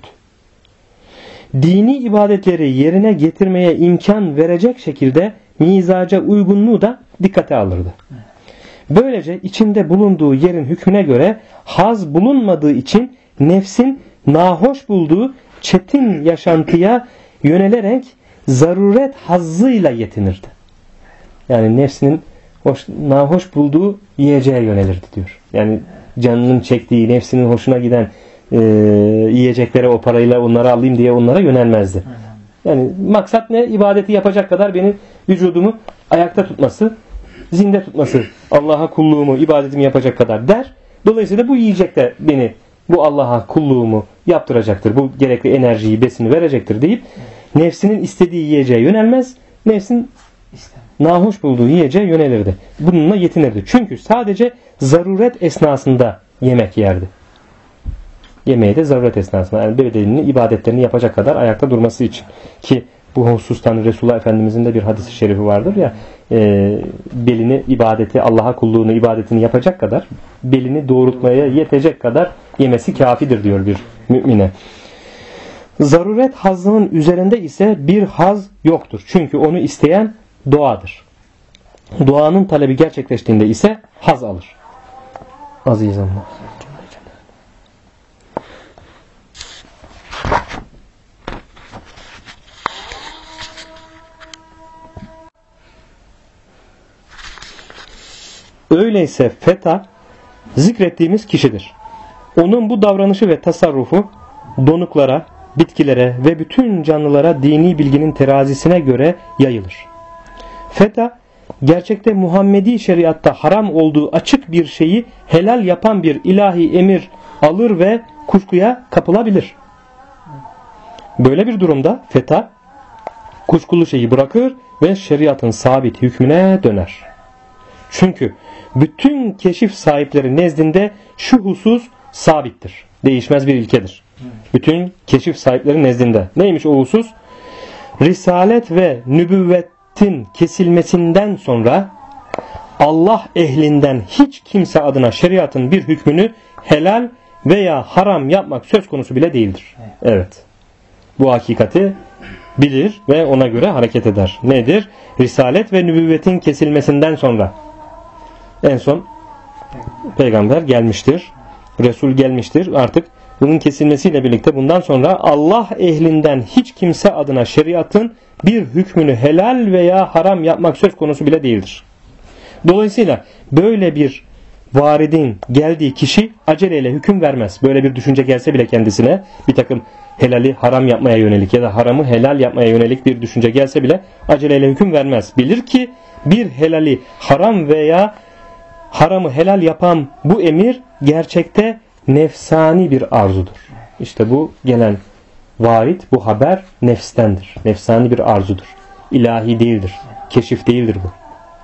Dini ibadetleri yerine getirmeye imkan verecek şekilde mizaca uygunluğu da dikkate alırdı. Böylece içinde bulunduğu yerin hükmüne göre haz bulunmadığı için nefsin nahoş bulduğu çetin yaşantıya yönelerek zaruret hazzıyla yetinirdi. Yani nefsinin nahoş bulduğu yiyeceğe yönelirdi diyor. Yani canının çektiği, nefsinin hoşuna giden yiyeceklere o parayla onları alayım diye onlara yönelmezdi. Yani maksat ne? İbadeti yapacak kadar benim vücudumu ayakta tutması, zinde tutması, Allah'a kulluğumu, ibadetimi yapacak kadar der. Dolayısıyla bu yiyecek de beni bu Allah'a kulluğumu yaptıracaktır. Bu gerekli enerjiyi, besini verecektir deyip nefsinin istediği yiyeceğe yönelmez. Nefsin nahoş bulduğu yiyeceğe yönelirdi. Bununla yetinirdi. Çünkü sadece zaruret esnasında yemek yerdi. Yemeği de zaruret esnasında. Yani bedelini, ibadetlerini yapacak kadar ayakta durması için. Ki bu husustan Resulullah Efendimizin de bir hadis-i şerifi vardır ya, belini, ibadeti, Allah'a kulluğunu, ibadetini yapacak kadar, belini doğrultmaya yetecek kadar yemesi kafidir diyor bir mümine. Zaruret hazzının üzerinde ise bir haz yoktur. Çünkü onu isteyen doğadır. Doğanın talebi gerçekleştiğinde ise haz alır. Aziz Allah. Öyleyse feta zikrettiğimiz kişidir. Onun bu davranışı ve tasarrufu donuklara, bitkilere ve bütün canlılara dini bilginin terazisine göre yayılır. Feta, gerçekte Muhammedi şeriatta haram olduğu açık bir şeyi helal yapan bir ilahi emir alır ve kuşkuya kapılabilir. Böyle bir durumda feta, kuşkulu şeyi bırakır ve şeriatın sabit hükmüne döner. Çünkü bütün keşif sahipleri nezdinde şu husus sabittir. Değişmez bir ilkedir. Bütün keşif sahipleri nezdinde. Neymiş o husus? Risalet ve nübüvvetin kesilmesinden sonra Allah ehlinden hiç kimse adına şeriatın bir hükmünü helal veya haram yapmak söz konusu bile değildir. Evet. Bu hakikati bilir ve ona göre hareket eder. Nedir? Risalet ve nübüvvetin kesilmesinden sonra en son peygamber gelmiştir. Resul gelmiştir. Artık bunun kesilmesiyle birlikte bundan sonra Allah ehlinden hiç kimse adına şeriatın bir hükmünü helal veya haram yapmak söz konusu bile değildir. Dolayısıyla böyle bir varidin geldiği kişi aceleyle hüküm vermez. Böyle bir düşünce gelse bile kendisine bir takım helali haram yapmaya yönelik ya da haramı helal yapmaya yönelik bir düşünce gelse bile aceleyle hüküm vermez. Bilir ki bir helali haram veya haramı helal yapan bu emir gerçekte nefsani bir arzudur. İşte bu gelen varit, bu haber nefstendir. Nefsani bir arzudur. İlahi değildir. Keşif değildir bu.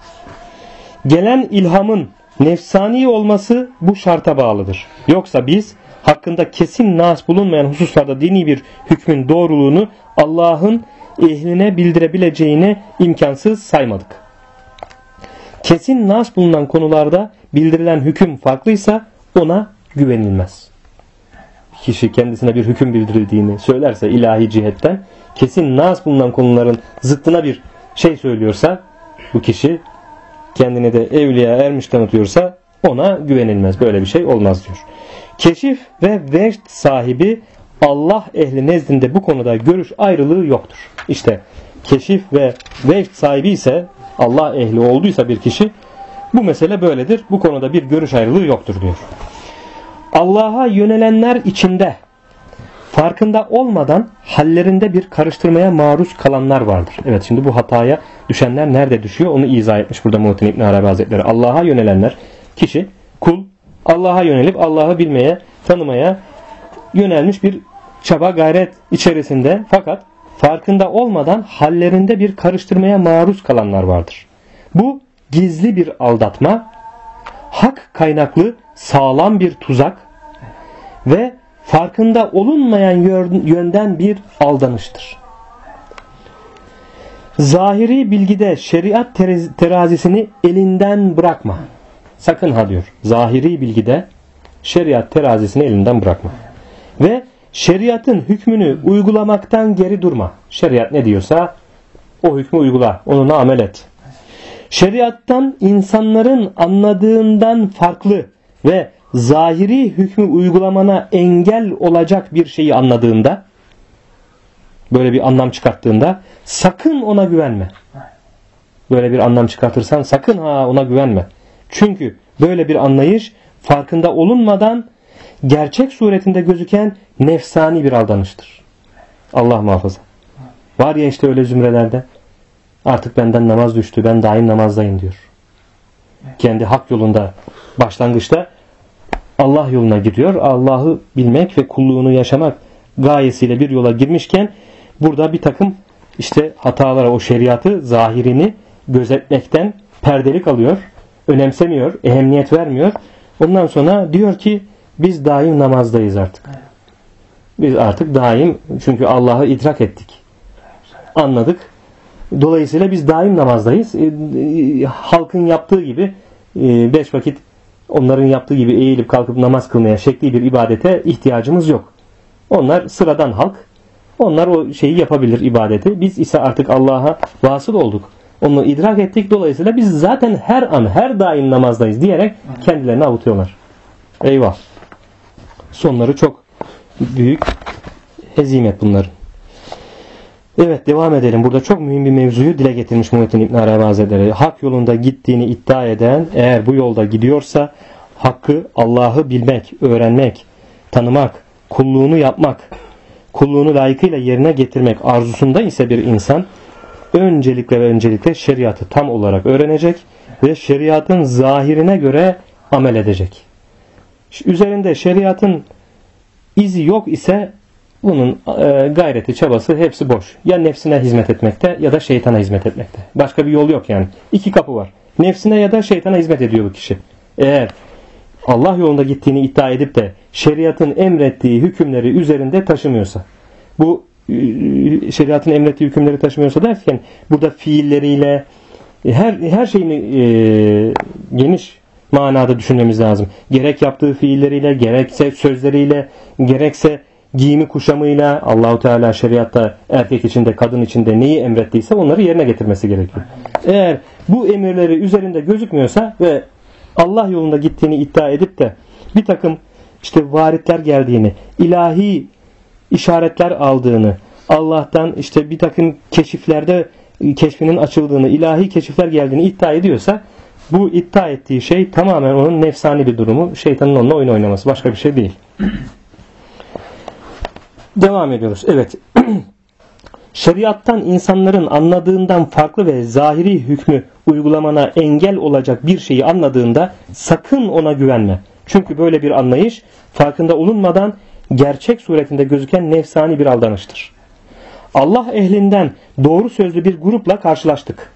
Gelen ilhamın nefsani olması bu şarta bağlıdır. Yoksa biz hakkında kesin nas bulunmayan hususlarda dini bir hükmün doğruluğunu Allah'ın ehline bildirebileceğine imkansız saymadık. Kesin nas bulunan konularda bildirilen hüküm farklıysa ona güvenilmez. Kişi kendisine bir hüküm bildirildiğini söylerse ilahi cihetten, kesin nas bulunan konuların zıttına bir şey söylüyorsa, bu kişi kendini de evliya ermiş tanıtıyorsa ona güvenilmez. Böyle bir şey olmaz diyor. Keşif ve vecd sahibi Allah ehli nezdinde bu konuda görüş ayrılığı yoktur. İşte keşif ve vecd sahibi ise, Allah ehli olduysa bir kişi, bu mesele böyledir. Bu konuda bir görüş ayrılığı yoktur diyor. Allah'a yönelenler içinde farkında olmadan hallerinde bir karıştırmaya maruz kalanlar vardır. Evet, şimdi bu hataya düşenler nerede düşüyor onu izah etmiş burada Muhittin İbn Arabi Hazretleri. Allah'a yönelenler, kişi, kul Allah'a yönelip Allah'ı bilmeye, tanımaya yönelmiş bir çaba gayret içerisinde, fakat farkında olmadan hallerinde bir karıştırmaya maruz kalanlar vardır. Bu gizli bir aldatma, hak kaynaklı sağlam bir tuzak ve farkında olunmayan yönden bir aldanıştır. Zahiri bilgide şeriat terazisini elinden bırakma. Sakın ha diyor. Zahiri bilgide şeriat terazisini elinden bırakma. Ve şeriatın hükmünü uygulamaktan geri durma. Şeriat ne diyorsa o hükmü uygula. Onunla amel et. Şeriattan insanların anladığından farklı ve zahiri hükmü uygulamana engel olacak bir şeyi anladığında, böyle bir anlam çıkarttığında sakın ona güvenme. Böyle bir anlam çıkartırsan sakın ha ona güvenme. Çünkü böyle bir anlayış farkında olunmadan gerçek suretinde gözüken nefsani bir aldanıştır. Allah muhafaza. Var ya işte öyle zümrelerde, artık benden namaz düştü, ben daim namazdayım diyor. Kendi hak yolunda başlangıçta Allah yoluna gidiyor. Allah'ı bilmek ve kulluğunu yaşamak gayesiyle bir yola girmişken burada bir takım işte hatalara, o şeriatı zahirini gözetmekten perdelik alıyor. Önemsemiyor, ehemmiyet vermiyor. Ondan sonra diyor ki biz daim namazdayız artık. Biz artık daim, çünkü Allah'ı idrak ettik. Anladık. Dolayısıyla biz daim namazdayız. Halkın yaptığı gibi 5 vakit onların yaptığı gibi eğilip kalkıp namaz kılmaya şekli bir ibadete ihtiyacımız yok. Onlar sıradan halk. Onlar o şeyi yapabilir, ibadeti. Biz ise artık Allah'a vasıl olduk. Onu idrak ettik. Dolayısıyla biz zaten her an, her daim namazdayız diyerek kendilerini avutuyorlar. Eyvah. Sonları çok büyük hezimet bunların. Evet, devam edelim. Burada çok mühim bir mevzuyu dile getirmiş Muhittin İbn Arabi Hazretleri. Hak yolunda gittiğini iddia eden, eğer bu yolda gidiyorsa hakkı, Allah'ı bilmek, öğrenmek, tanımak, kulluğunu yapmak, kulluğunu layıkıyla yerine getirmek arzusunda ise bir insan öncelikle şeriatı tam olarak öğrenecek ve şeriatın zahirine göre amel edecek. Üzerinde şeriatın izi yok ise bunun gayreti, çabası hepsi boş. Ya nefsine hizmet etmekte ya da şeytana hizmet etmekte. Başka bir yol yok yani. İki kapı var. Nefsine ya da şeytana hizmet ediyor bu kişi. Eğer Allah yolunda gittiğini iddia edip de şeriatın emrettiği hükümleri üzerinde taşımıyorsa, bu şeriatın emrettiği hükümleri taşımıyorsa derken burada fiilleriyle her şeyini geniş manada düşünmemiz lazım. Gerek yaptığı fiilleriyle, gerekse sözleriyle, gerekse giyimi kuşamıyla, Allahu Teala şeriatta erkek içinde, kadın içinde neyi emrettiyse onları yerine getirmesi gerekiyor. Eğer bu emirleri üzerinde gözükmüyorsa ve Allah yolunda gittiğini iddia edip de bir takım işte varitler geldiğini, ilahi işaretler aldığını, Allah'tan işte bir takım keşiflerde keşfinin açıldığını, ilahi keşifler geldiğini iddia ediyorsa, bu iddia ettiği şey tamamen onun nefsani bir durumu, şeytanın onunla oyun oynaması, başka bir şey değil. Devam ediyoruz. Evet. Şeriattan insanların anladığından farklı ve zahiri hükmü uygulamana engel olacak bir şeyi anladığında sakın ona güvenme. Çünkü böyle bir anlayış farkında olunmadan gerçek suretinde gözüken nefsani bir aldanıştır. Allah ehlinden doğru sözlü bir grupla karşılaştık.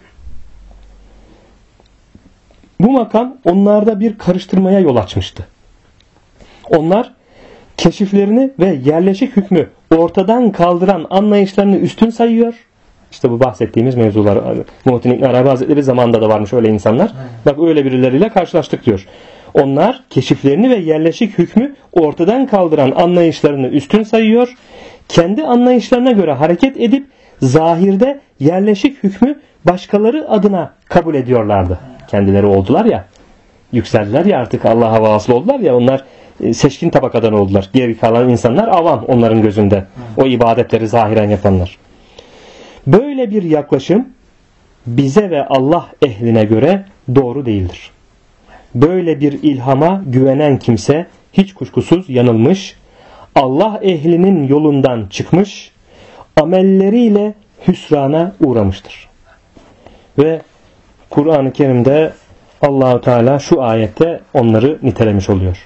Bu makam onlarda bir karıştırmaya yol açmıştı. Onlar keşiflerini ve yerleşik hükmü ortadan kaldıran anlayışlarını üstün sayıyor İşte bu bahsettiğimiz mevzular. Muhittin İbn Arabi Hazretleri zamanında da varmış öyle insanlar. Bak öyle birileriyle karşılaştık diyor. Onlar keşiflerini ve yerleşik hükmü ortadan kaldıran anlayışlarını üstün sayıyor. Kendi anlayışlarına göre hareket edip zahirde yerleşik hükmü başkaları adına kabul ediyorlardı. Kendileri oldular ya, yükseldiler ya, artık Allah'a vasıl oldular ya, onlar seçkin tabakadan oldular. Geri kalan insanlar avam onların gözünde. O ibadetleri zahiren yapanlar. Böyle bir yaklaşım bize ve Allah ehline göre doğru değildir. Böyle bir ilhama güvenen kimse hiç kuşkusuz yanılmış, Allah ehlinin yolundan çıkmış, amelleriyle hüsrana uğramıştır. Ve Kur'an-ı Kerim'de Allah-u Teala şu ayette onları nitelemiş oluyor.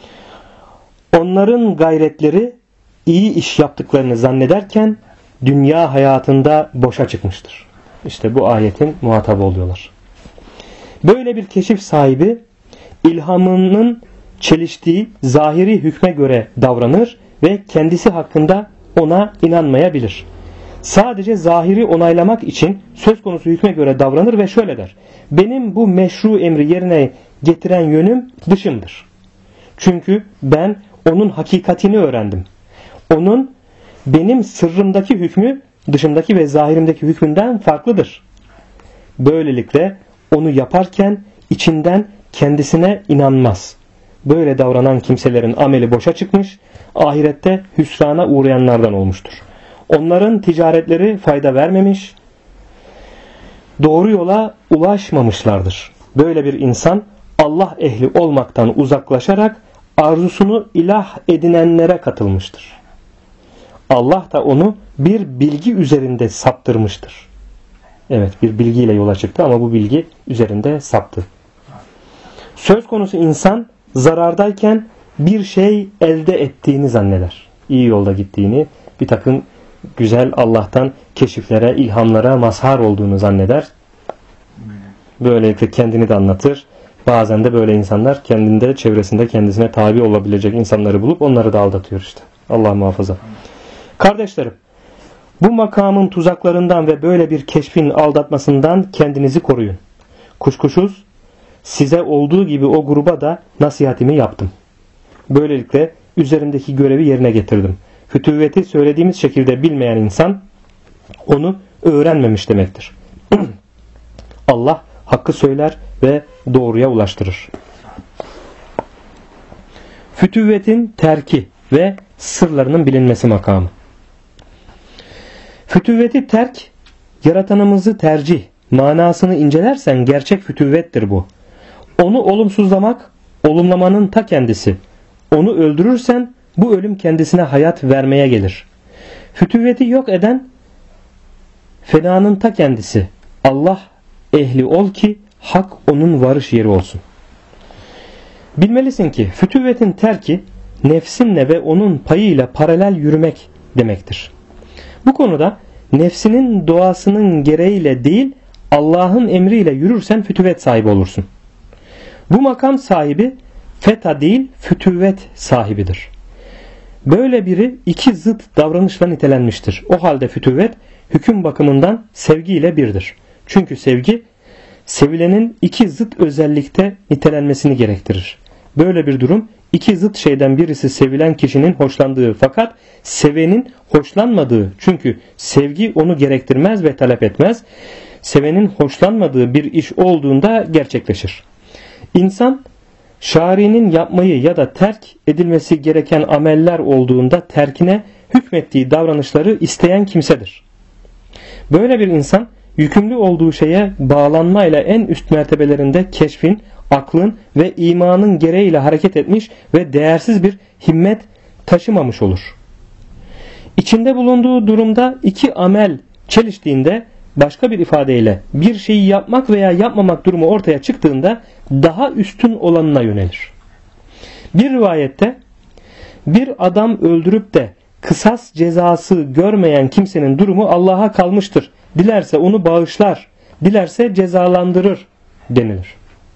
Onların gayretleri iyi iş yaptıklarını zannederken dünya hayatında boşa çıkmıştır. İşte bu ayetin muhatabı oluyorlar. Böyle bir keşif sahibi ilhamının çeliştiği zahiri hükme göre davranır ve kendisi hakkında ona inanmayabilir. Sadece zahiri onaylamak için söz konusu hükme göre davranır ve şöyle der: benim bu meşru emri yerine getiren yönüm dışımdır. Çünkü ben onun hakikatini öğrendim. Onun benim sırrımdaki hükmü dışımdaki ve zahirimdeki hükmünden farklıdır. Böylelikle onu yaparken içinden kendisine inanmaz. Böyle davranan kimselerin ameli boşa çıkmış, ahirette hüsrana uğrayanlardan olmuştur. Onların ticaretleri fayda vermemiş, doğru yola ulaşmamışlardır. Böyle bir insan Allah ehli olmaktan uzaklaşarak arzusunu ilah edinenlere katılmıştır. Allah da onu bir bilgi üzerinde saptırmıştır. Evet, bir bilgiyle yola çıktı ama bu bilgi üzerinde saptı. Söz konusu insan zarardayken bir şey elde ettiğini zanneder. İyi yolda gittiğini, bir takım güzel Allah'tan keşiflere, ilhamlara mazhar olduğunu zanneder. Böylelikle kendini de anlatır. Bazen de böyle insanlar kendinde, çevresinde kendisine tabi olabilecek insanları bulup onları da aldatıyor işte. Allah muhafaza. Kardeşlerim, bu makamın tuzaklarından ve böyle bir keşfin aldatmasından kendinizi koruyun. Kuşkusuz size olduğu gibi o gruba da nasihatimi yaptım. Böylelikle üzerimdeki görevi yerine getirdim. Fütüvveti söylediğimiz şekilde bilmeyen insan onu öğrenmemiş demektir. Allah hakkı söyler ve doğruya ulaştırır. Fütüvvetin terki ve sırlarının bilinmesi makamı. Fütüvveti terk, yaratanımızı tercih manasını incelersen gerçek fütüvvettir bu. Onu olumsuzlamak, olumlamanın ta kendisi. Onu öldürürsen bu ölüm kendisine hayat vermeye gelir. Fütüvveti yok eden fenanın ta kendisi. Allah ehli ol ki hak onun varış yeri olsun. Bilmelisin ki fütüvvetin terki nefsinle ve onun payıyla paralel yürümek demektir. Bu konuda nefsinin doğasının gereğiyle değil Allah'ın emriyle yürürsen fütüvvet sahibi olursun. Bu makam sahibi feta değil fütüvvet sahibidir. Böyle biri iki zıt davranışla nitelenmiştir. O halde fütüvvet hüküm bakımından sevgiyle birdir. Çünkü sevgi sevilenin iki zıt özellikte nitelenmesini gerektirir. Böyle bir durum iki zıt şeyden birisi sevilen kişinin hoşlandığı fakat sevenin hoşlanmadığı, çünkü sevgi onu gerektirmez ve talep etmez, sevenin hoşlanmadığı bir iş olduğunda gerçekleşir. İnsan şari'nin yapmayı ya da terk edilmesi gereken ameller olduğunda terkine hükmettiği davranışları isteyen kimsedir. Böyle bir insan yükümlü olduğu şeye bağlanmayla en üst mertebelerinde keşfin, aklın ve imanın gereğiyle hareket etmiş ve değersiz bir himmet taşımamış olur. İçinde bulunduğu durumda iki amel çeliştiğinde, başka bir ifadeyle bir şeyi yapmak veya yapmamak durumu ortaya çıktığında daha üstün olanına yönelir. Bir rivayette bir adam öldürüp de kısas cezası görmeyen kimsenin durumu Allah'a kalmıştır. Dilerse onu bağışlar, dilerse cezalandırır denilir.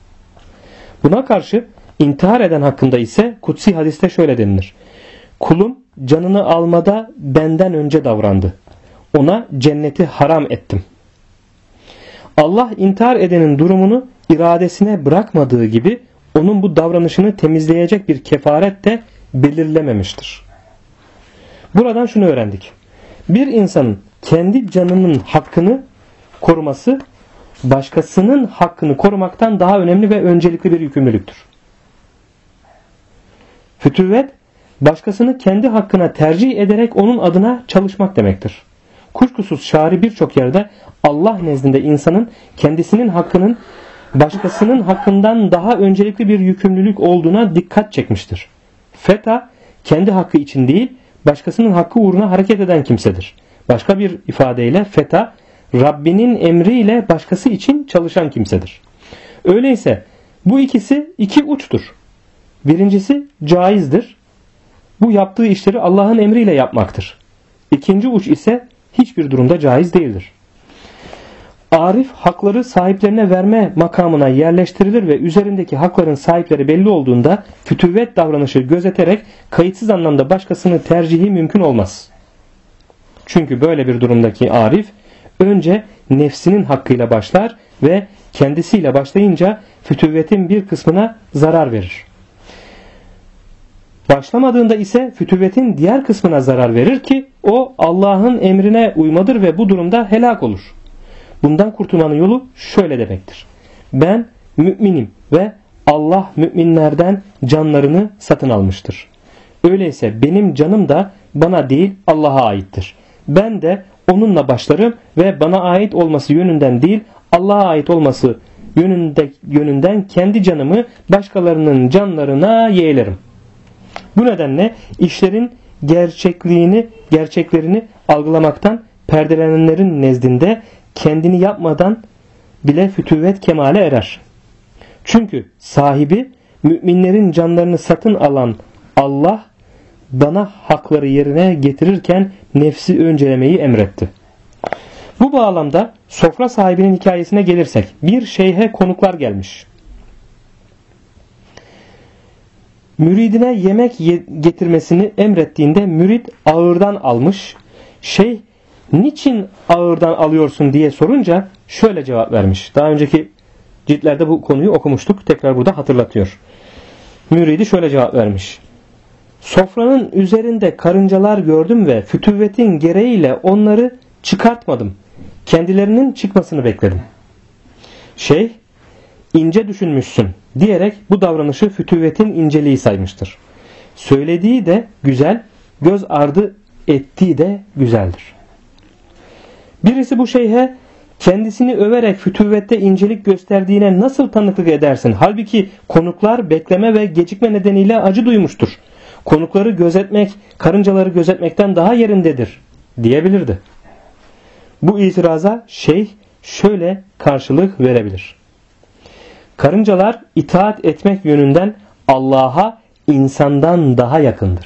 Buna karşı intihar eden hakkında ise kutsi hadiste şöyle denilir: kulum canını almada benden önce davrandı. ona cenneti haram ettim. Allah intihar edenin durumunu iradesine bırakmadığı gibi onun bu davranışını temizleyecek bir kefaret de belirlememiştir. Buradan şunu öğrendik. Bir insanın kendi canının hakkını koruması başkasının hakkını korumaktan daha önemli ve öncelikli bir yükümlülüktür. Fütüvvet, başkasını kendi hakkına tercih ederek onun adına çalışmak demektir. Kuşkusuz şari birçok yerde Allah nezdinde insanın kendisinin hakkının başkasının hakkından daha öncelikli bir yükümlülük olduğuna dikkat çekmiştir. Feta, kendi hakkı için değil, başkasının hakkı uğruna hareket eden kimsedir. Başka bir ifadeyle feta, Rabbinin emriyle başkası için çalışan kimsedir. Öyleyse bu ikisi iki uçtur. Birincisi caizdir. Bu yaptığı işleri Allah'ın emriyle yapmaktır. İkinci uç ise hiçbir durumda caiz değildir. Arif hakları sahiplerine verme makamına yerleştirilir ve üzerindeki hakların sahipleri belli olduğunda fütüvvet davranışı gözeterek kayıtsız anlamda başkasını tercihi mümkün olmaz. Çünkü böyle bir durumdaki arif önce nefsinin hakkıyla başlar ve kendisiyle başlayınca fütüvvetin bir kısmına zarar verir. Başlamadığında ise fütüvvetin diğer kısmına zarar verir ki o Allah'ın emrine uymadır ve bu durumda helak olur. Bundan kurtulmanın yolu şöyle demektir. Ben müminim ve Allah müminlerden canlarını satın almıştır. Öyleyse benim canım da bana değil Allah'a aittir. Ben de onunla başlarım ve bana ait olması yönünden değil Allah'a ait olması yönünden kendi canımı başkalarının canlarına yeğlerim. Bu nedenle işlerin gerçeklerini algılamaktan perdelenenlerin nezdinde kendini yapmadan bile fütüvvet kemale erer. Çünkü sahibi müminlerin canlarını satın alan Allah bana hakları yerine getirirken nefsi öncelemeyi emretti. Bu bağlamda sofra sahibinin hikayesine gelirsek bir şeyhe konuklar gelmiş. Müridine yemek getirmesini emrettiğinde mürid ağırdan almış. Şeyh niçin ağırdan alıyorsun diye sorunca şöyle cevap vermiş. Daha önceki ciltlerde bu konuyu okumuştuk. Tekrar burada hatırlatıyor. Müridi şöyle cevap vermiş. Sofranın üzerinde karıncalar gördüm ve fütüvvetin gereğiyle onları çıkartmadım. Kendilerinin çıkmasını bekledim. Şeyh, ince düşünmüşsün diyerek bu davranışı fütüvvetin inceliği saymıştır. Söylediği de güzel, göz ardı ettiği de güzeldir. Birisi bu şeyhe kendisini överek fütüvvette incelik gösterdiğine nasıl tanıklık edersin? Halbuki konuklar bekleme ve gecikme nedeniyle acı duymuştur. Konukları gözetmek, karıncaları gözetmekten daha yerindedir diyebilirdi. Bu itiraza şeyh şöyle karşılık verebilir. Karıncalar itaat etmek yönünden Allah'a insandan daha yakındır.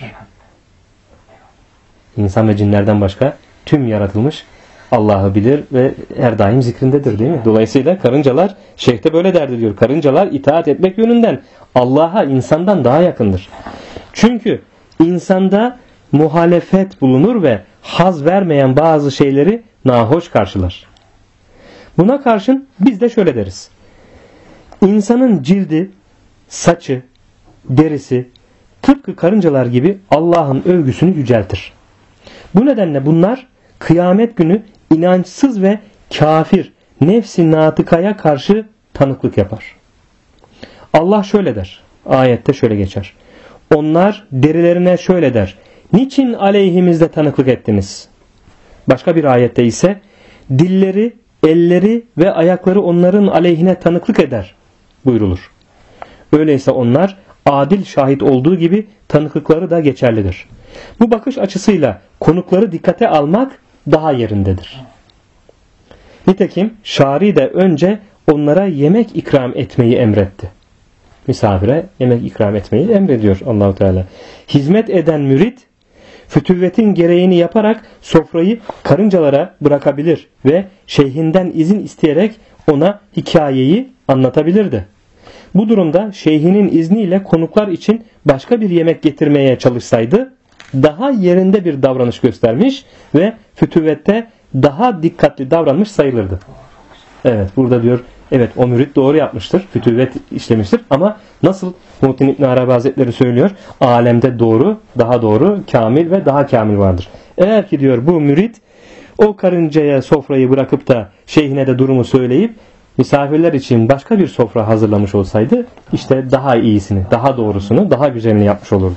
İnsan ve cinlerden başka tüm yaratılmış Allah'ı bilir ve her daim zikrindedir değil mi? Dolayısıyla karıncalar, şeyh de böyle derdi diyor. Karıncalar itaat etmek yönünden Allah'a insandan daha yakındır. Çünkü insanda muhalefet bulunur ve haz vermeyen bazı şeyleri nahoş karşılar. Buna karşın biz de şöyle deriz. İnsanın cildi, saçı, derisi tıpkı karıncalar gibi Allah'ın övgüsünü yüceltir. Bu nedenle bunlar kıyamet günü inançsız ve kafir nefs-i natıkaya karşı tanıklık yapar. Allah şöyle der. Ayette şöyle geçer. Onlar derilerine şöyle der. Niçin aleyhimizde tanıklık ettiniz? Başka bir ayette ise dilleri, elleri ve ayakları onların aleyhine tanıklık eder buyrulur. Öyleyse onlar adil şahit olduğu gibi tanıklıkları da geçerlidir. Bu bakış açısıyla konukları dikkate almak daha yerindedir. Nitekim şari de önce onlara yemek ikram etmeyi emretti. Misafire yemek ikram etmeyi emrediyor Allah-u Teala. Hizmet eden mürit fütüvvetin gereğini yaparak sofrayı karıncalara bırakabilir ve şeyhinden izin isteyerek ona hikayeyi anlatabilirdi. Bu durumda şeyhinin izniyle konuklar için başka bir yemek getirmeye çalışsaydı daha yerinde bir davranış göstermiş ve fütüvvette daha dikkatli davranmış sayılırdı. Evet, burada diyor, evet o mürit doğru yapmıştır, fütüvvet işlemiştir ama nasıl Muhittin İbn Arabi Hazretleri söylüyor, alemde doğru, daha doğru, kamil ve daha kamil vardır. Eğer ki diyor bu mürit o karıncaya sofrayı bırakıp da şeyhine de durumu söyleyip misafirler için başka bir sofra hazırlamış olsaydı işte daha iyisini, daha doğrusunu, daha güzelini yapmış olurdu.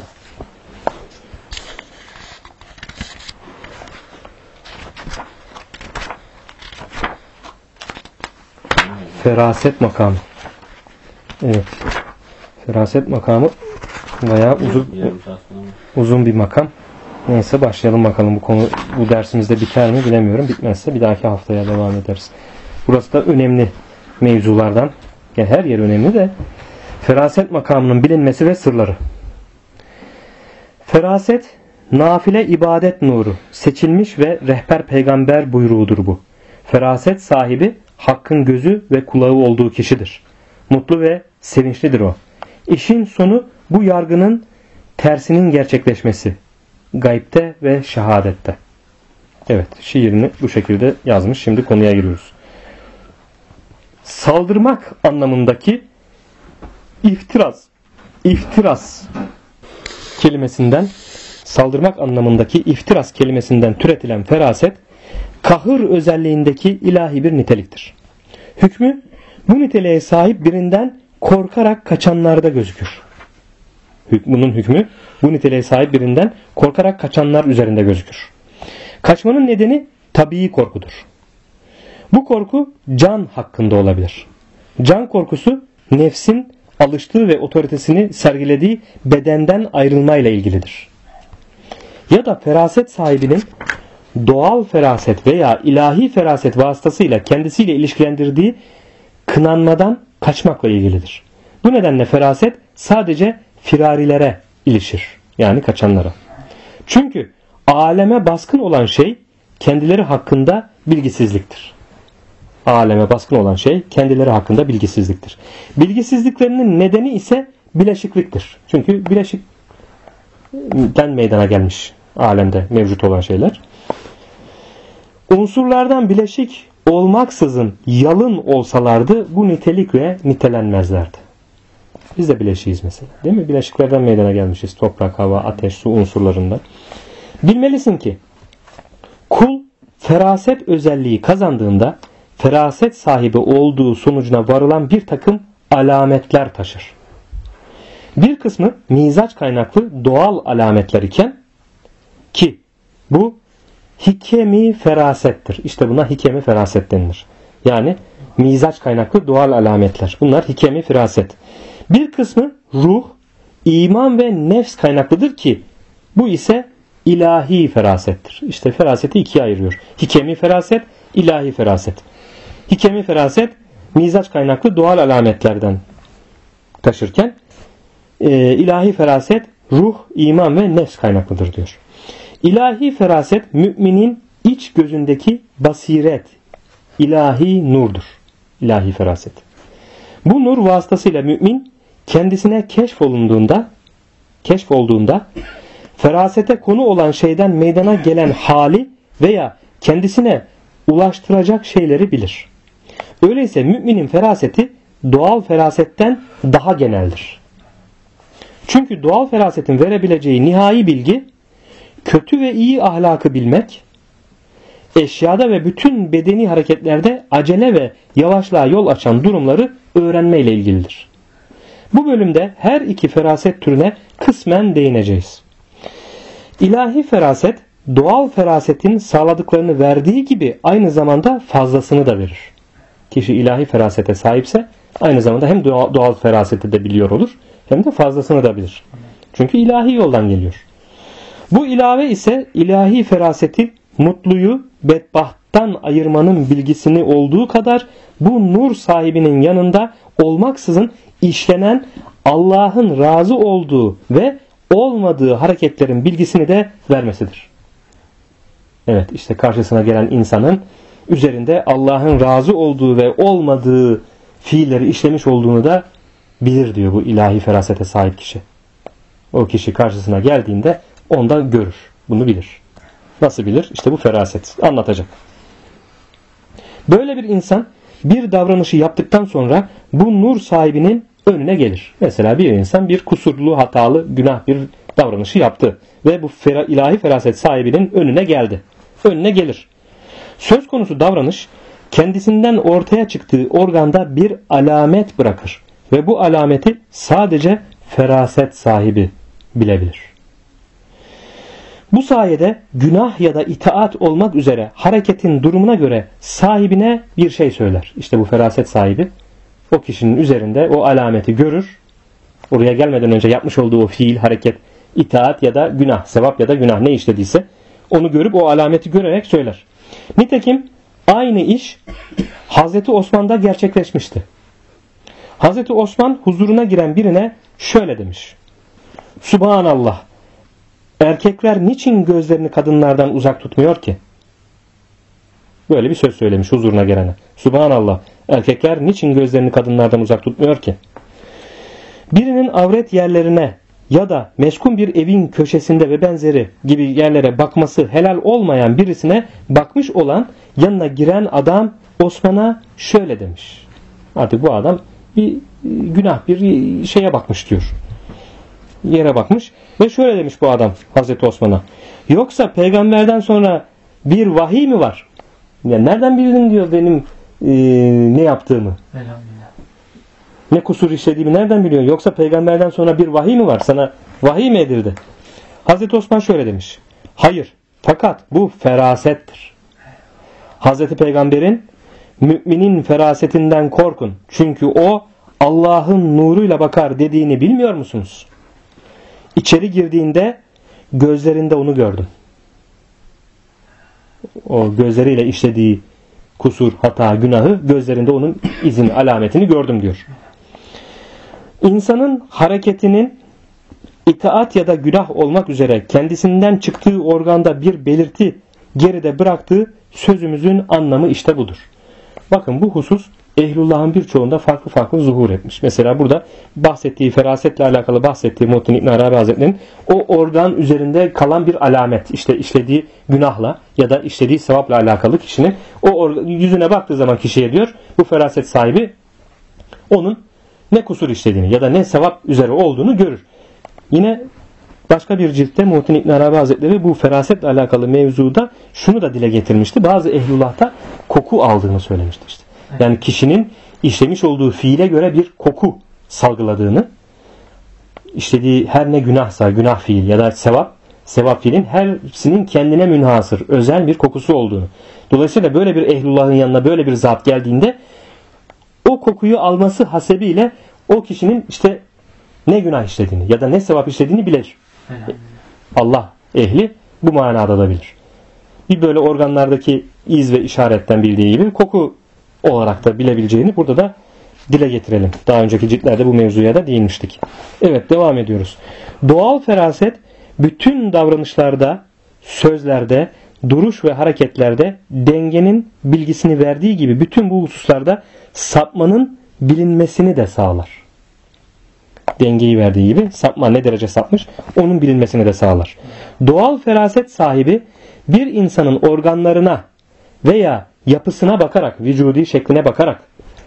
Feraset makamı. Evet. Feraset makamı bayağı uzun bir makam. Neyse başlayalım bakalım, bu konu bu dersimizde biter mi bilemiyorum. Bitmezse bir dahaki haftaya devam ederiz. Burası da önemli mevzulardan. Yani her yer önemli de feraset makamının bilinmesi ve sırları. Feraset nafile ibadet nuru, seçilmiş ve rehber peygamber buyruğudur bu. Feraset sahibi Hakk'ın gözü ve kulağı olduğu kişidir. Mutlu ve sevinçlidir o. İşin sonu bu yargının tersinin gerçekleşmesi. Gaybte ve şehadette. Evet, şiirini bu şekilde yazmış. Şimdi konuya giriyoruz. Saldırmak anlamındaki iftiras kelimesinden, saldırmak anlamındaki iftiras kelimesinden türetilen feraset, kahır özelliğindeki ilahi bir niteliktir. Hükmü bu niteliğe sahip birinden korkarak kaçanlarda gözükür. Bunun hükmü bu niteliğe sahip birinden korkarak kaçanlar üzerinde gözükür. Kaçmanın nedeni tabii korkudur. Bu korku can hakkında olabilir. Can korkusu nefsin alıştığı ve otoritesini sergilediği bedenden ayrılmayla ilgilidir. Ya da feraset sahibinin doğal feraset veya ilahi feraset vasıtasıyla kendisiyle ilişkilendirdiği kınanmadan kaçmakla ilgilidir. Bu nedenle feraset sadece firarilere ilişir. Yani kaçanlara. Çünkü aleme baskın olan şey kendileri hakkında bilgisizliktir. Aleme baskın olan şey kendileri hakkında bilgisizliktir. Bilgisizliklerinin nedeni ise bileşikliktir. Çünkü bileşikten meydana gelmiş alemde mevcut olan şeyler. Unsurlardan bileşik olmaksızın yalın olsalardı bu nitelikle nitelenmezlerdi. Biz de bileşiyiz mesela. Değil mi? Bileşiklerden meydana gelmişiz. Toprak, hava, ateş, su unsurlarından. Bilmelisin ki kul feraset özelliği kazandığında feraset sahibi olduğu sonucuna varılan bir takım alametler taşır. Bir kısmı mizaç kaynaklı doğal alametler iken ki bu hikemi ferasettir. İşte buna hikemi feraset denilir. Yani mizaç kaynaklı doğal alametler. Bunlar hikemi feraset. Bir kısmı ruh, iman ve nefs kaynaklıdır ki bu ise ilahi ferasettir. İşte feraseti ikiye ayırıyor. Hikemi feraset, ilahi feraset. Hikemi feraset mizaç kaynaklı doğal alametlerden taşırken ilahi feraset ruh, iman ve nefs kaynaklıdır diyor. İlahi feraset müminin iç gözündeki basiret, ilahi nurdur. İlahi feraset. Bu nur vasıtasıyla mümin kendisine keşfolduğunda ferasete konu olan şeyden meydana gelen hali veya kendisine ulaştıracak şeyleri bilir. Öyleyse müminin feraseti doğal ferasetten daha geneldir. Çünkü doğal ferasetin verebileceği nihai bilgi kötü ve iyi ahlakı bilmek, eşyada ve bütün bedeni hareketlerde acele ve yavaşlığa yol açan durumları öğrenmeyle ilgilidir. Bu bölümde her iki feraset türüne kısmen değineceğiz. İlahi feraset, doğal ferasetin sağladıklarını verdiği gibi aynı zamanda fazlasını da verir. Kişi ilahi ferasete sahipse aynı zamanda hem doğal feraseti de biliyor olur hem de fazlasını da bilir. Çünkü ilahi yoldan geliyor. Bu ilave ise ilahi feraseti mutluyu bedbahttan ayırmanın bilgisini olduğu kadar bu nur sahibinin yanında olmaksızın işlenen Allah'ın razı olduğu ve olmadığı hareketlerin bilgisini de vermesidir. Evet, işte karşısına gelen insanın üzerinde Allah'ın razı olduğu ve olmadığı fiilleri işlemiş olduğunu da bilir diyor bu ilahi ferasete sahip kişi. O kişi karşısına geldiğinde onda görür. Bunu bilir. Nasıl bilir? İşte bu feraset. Anlatacak. Böyle bir insan bir davranışı yaptıktan sonra bu nur sahibinin önüne gelir. Mesela bir insan bir kusurlu, hatalı, günah bir davranışı yaptı ve bu ilahi feraset sahibinin önüne geldi. Önüne gelir. Söz konusu davranış kendisinden ortaya çıktığı organda bir alamet bırakır ve bu alameti sadece feraset sahibi bilebilir. Bu sayede günah ya da itaat olmak üzere hareketin durumuna göre sahibine bir şey söyler. İşte bu feraset sahibi o kişinin üzerinde o alameti görür. Oraya gelmeden önce yapmış olduğu o fiil, hareket, itaat ya da günah, sevap ya da günah ne işlediyse onu görüp o alameti görerek söyler. Nitekim aynı iş Hazreti Osman'da gerçekleşmişti. Hazreti Osman huzuruna giren birine şöyle demiş: Subhanallah, erkekler niçin gözlerini kadınlardan uzak tutmuyor ki? Böyle bir söz söylemiş huzuruna gelene. Subhanallah, erkekler niçin gözlerini kadınlardan uzak tutmuyor ki? Birinin avret yerlerine ya da meskun bir evin köşesinde ve benzeri gibi yerlere bakması helal olmayan birisine bakmış olan yanına giren adam Osman'a şöyle demiş. Artık bu adam bir günah, bir şeye bakmış diyor. Yere bakmış ve şöyle demiş bu adam Hazreti Osman'a: yoksa peygamberden sonra bir vahiy mi var? Ya nereden bildin diyor benim ne yaptığımı? Ne kusur işlediğimi nereden biliyorsun? Yoksa peygamberden sonra bir vahiy mi var? Sana vahiy mi edildi? Hazreti Osman şöyle demiş: hayır, fakat bu ferasettir. Hazreti Peygamber'in müminin ferasetinden korkun. Çünkü o Allah'ın nuruyla bakar dediğini bilmiyor musunuz? İçeri girdiğinde gözlerinde onu gördüm. O gözleriyle işlediği kusur, hata, günahı gözlerinde onun izini, alametini gördüm diyor. İnsanın hareketinin itaat ya da günah olmak üzere kendisinden çıktığı organda bir belirti geride bıraktığı sözümüzün anlamı işte budur. Bakın bu husus ehlullahın birçoğunda farklı farklı zuhur etmiş. Mesela burada bahsettiği, ferasetle alakalı bahsettiği Muhittin İbn Arabi Hazretleri'nin o organ üzerinde kalan bir alamet, işte işlediği günahla ya da işlediği sevapla alakalı kişinin o yüzüne baktığı zaman kişiye diyor, bu feraset sahibi onun ne kusur işlediğini ya da ne sevap üzere olduğunu görür. Yine başka bir ciltte Muhittin İbn Arabi Hazretleri bu ferasetle alakalı mevzuda şunu da dile getirmişti. Bazı ehlullah'ta koku aldığını söylemişti işte. Yani kişinin işlemiş olduğu fiile göre bir koku salgıladığını, işlediği her ne günahsa, günah fiil ya da sevap fiilin hepsinin kendine münhasır, özel bir kokusu olduğunu. Dolayısıyla böyle bir ehlullahın yanına böyle bir zat geldiğinde o kokuyu alması hasebiyle o kişinin işte ne günah işlediğini ya da ne sevap işlediğini bilir. Allah ehli bu manada da bilir. Bir böyle organlardaki iz ve işaretten bildiği gibi koku olarak da bilebileceğini burada da dile getirelim. Daha önceki ciltlerde bu mevzuya da değinmiştik. Evet, devam ediyoruz. Doğal feraset bütün davranışlarda, sözlerde, duruş ve hareketlerde dengenin bilgisini verdiği gibi bütün bu hususlarda sapmanın bilinmesini de sağlar. Dengeyi verdiği gibi sapma ne derece sapmış onun bilinmesini de sağlar. Doğal feraset sahibi bir insanın organlarına veya yapısına bakarak, vücudi şekline bakarak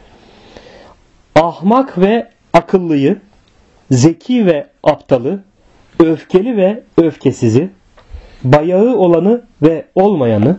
ahmak ve akıllıyı, zeki ve aptalı, öfkeli ve öfkesizi, bayağı olanı ve olmayanı,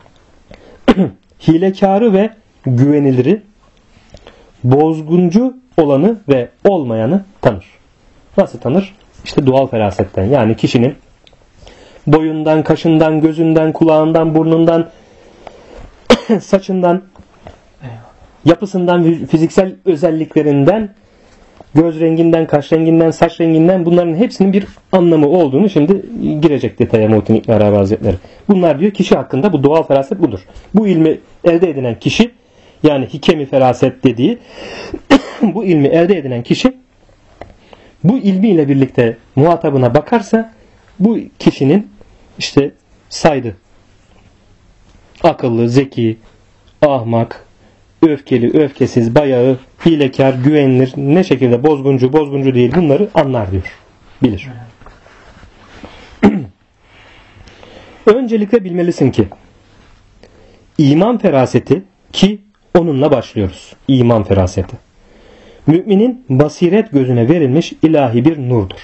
hilekarı ve güveniliri, bozguncu olanı ve olmayanı tanır. Nasıl tanır? İşte doğal ferasetten. Yani kişinin boyundan, kaşından, gözünden, kulağından, burnundan, saçından, yapısından, fiziksel özelliklerinden, göz renginden, kaş renginden, saç renginden bunların hepsinin bir anlamı olduğunu şimdi girecek detaya Muhittin İbn Arabi Hazretleri. Bunlar diyor kişi hakkında bu doğal feraset budur. Bu ilmi elde edilen kişi, yani hikemi feraset dediği bu ilmi elde edilen kişi bu ilmiyle birlikte muhatabına bakarsa bu kişinin işte saydı akıllı, zeki, ahmak, öfkeli, öfkesiz, bayağı, hilekar, güvenilir, ne şekilde bozguncu değil bunları anlar diyor. Bilir. Öncelikle bilmelisin ki iman feraseti, ki onunla başlıyoruz. İman feraseti, müminin basiret gözüne verilmiş ilahi bir nurdur.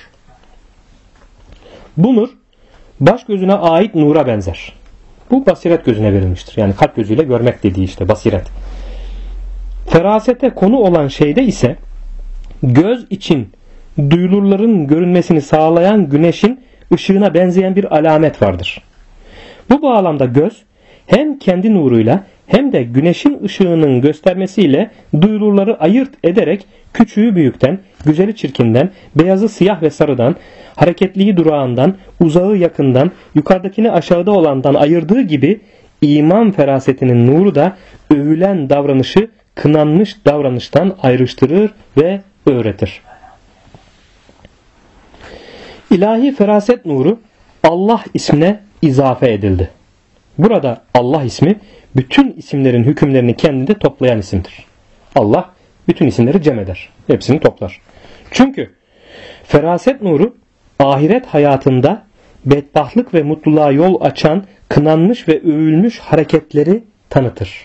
Bu nur baş gözüne ait nura benzer. Bu basiret gözüne verilmiştir. Yani kalp gözüyle görmek dediği işte basiret. Ferasete konu olan şeyde ise göz için duyulurların görünmesini sağlayan güneşin ışığına benzeyen bir alamet vardır. Bu bağlamda göz hem kendi nuruyla hem de güneşin ışığının göstermesiyle duyulurları ayırt ederek küçüğü büyükten, güzeli çirkinden, beyazı siyah ve sarıdan, hareketliyi durağından, uzağı yakından, yukarıdakini aşağıda olandan ayırdığı gibi iman ferasetinin nuru da övülen davranışı kınanmış davranıştan ayrıştırır ve öğretir. İlahi feraset nuru Allah ismine izafe edildi. Burada Allah ismi bütün isimlerin hükümlerini kendinde toplayan isimdir. Allah bütün isimleri cem eder. Hepsini toplar. Çünkü feraset nuru ahiret hayatında bedbahtlık ve mutluluğa yol açan kınanmış ve övülmüş hareketleri tanıtır.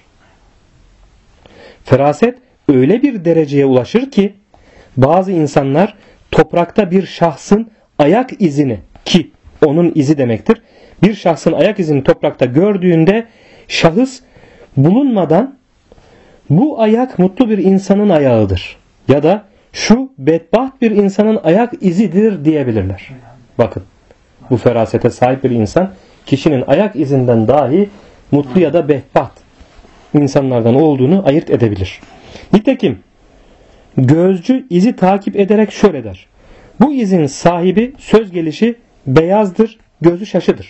Feraset öyle bir dereceye ulaşır ki bazı insanlar toprakta bir şahsın ayak izini, ki onun izi demektir, bir şahsın ayak izini toprakta gördüğünde şahıs bulunmadan bu ayak mutlu bir insanın ayağıdır ya da şu bedbaht bir insanın ayak izidir diyebilirler. Bakın, bu ferasete sahip bir insan kişinin ayak izinden dahi mutlu ya da bedbaht insanlardan olduğunu ayırt edebilir. Nitekim gözcü izi takip ederek şöyle der: bu izin sahibi söz gelişi beyazdır, gözü şaşıdır.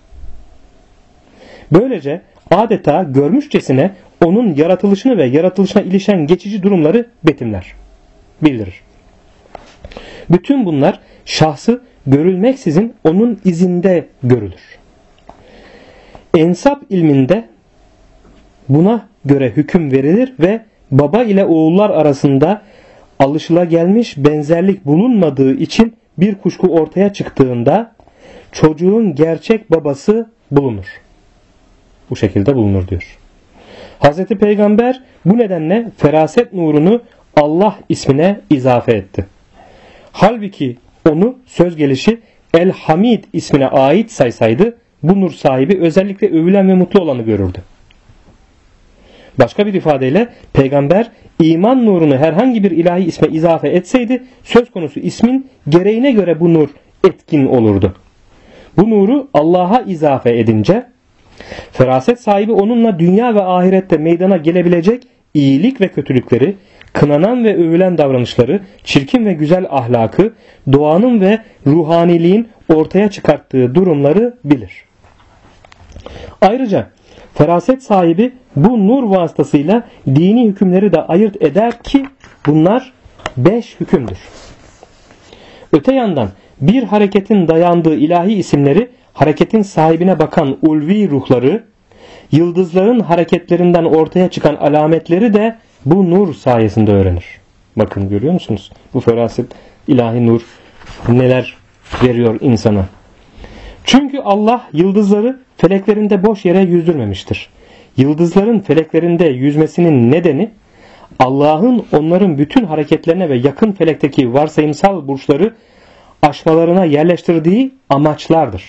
Böylece adeta görmüşçesine onun yaratılışını ve yaratılışına ilişen geçici durumları betimler, bildirir. Bütün bunlar şahsı görülmeksizin onun izinde görülür. Ensap ilminde buna göre hüküm verilir ve baba ile oğullar arasında alışılagelmiş benzerlik bulunmadığı için bir kuşku ortaya çıktığında çocuğun gerçek babası bulunur. Bu şekilde bulunur diyor. Hazreti Peygamber bu nedenle feraset nurunu Allah ismine izafe etti. Halbuki onu söz gelişi El-Hamid ismine ait saysaydı bu nur sahibi özellikle övülen ve mutlu olanı görürdü. Başka bir ifadeyle Peygamber iman nurunu herhangi bir ilahi isme izafe etseydi söz konusu ismin gereğine göre bu nur etkin olurdu. Bu nuru Allah'a izafe edince feraset sahibi onunla dünya ve ahirette meydana gelebilecek iyilik ve kötülükleri, kınanan ve övülen davranışları, çirkin ve güzel ahlakı, doğanın ve ruhaniliğin ortaya çıkarttığı durumları bilir. Ayrıca feraset sahibi bu nur vasıtasıyla dini hükümleri de ayırt eder ki bunlar 5 hükümdür. Öte yandan bir hareketin dayandığı ilahi isimleri hareketin sahibine bakan ulvi ruhları, yıldızların hareketlerinden ortaya çıkan alametleri de bu nur sayesinde öğrenir. Bakın, görüyor musunuz? Bu feraset ilahi nur neler veriyor insana. Çünkü Allah yıldızları feleklerinde boş yere yüzdürmemiştir. Yıldızların feleklerinde yüzmesinin nedeni Allah'ın onların bütün hareketlerine ve yakın felekteki varsayımsal burçları aşmalarına yerleştirdiği amaçlardır.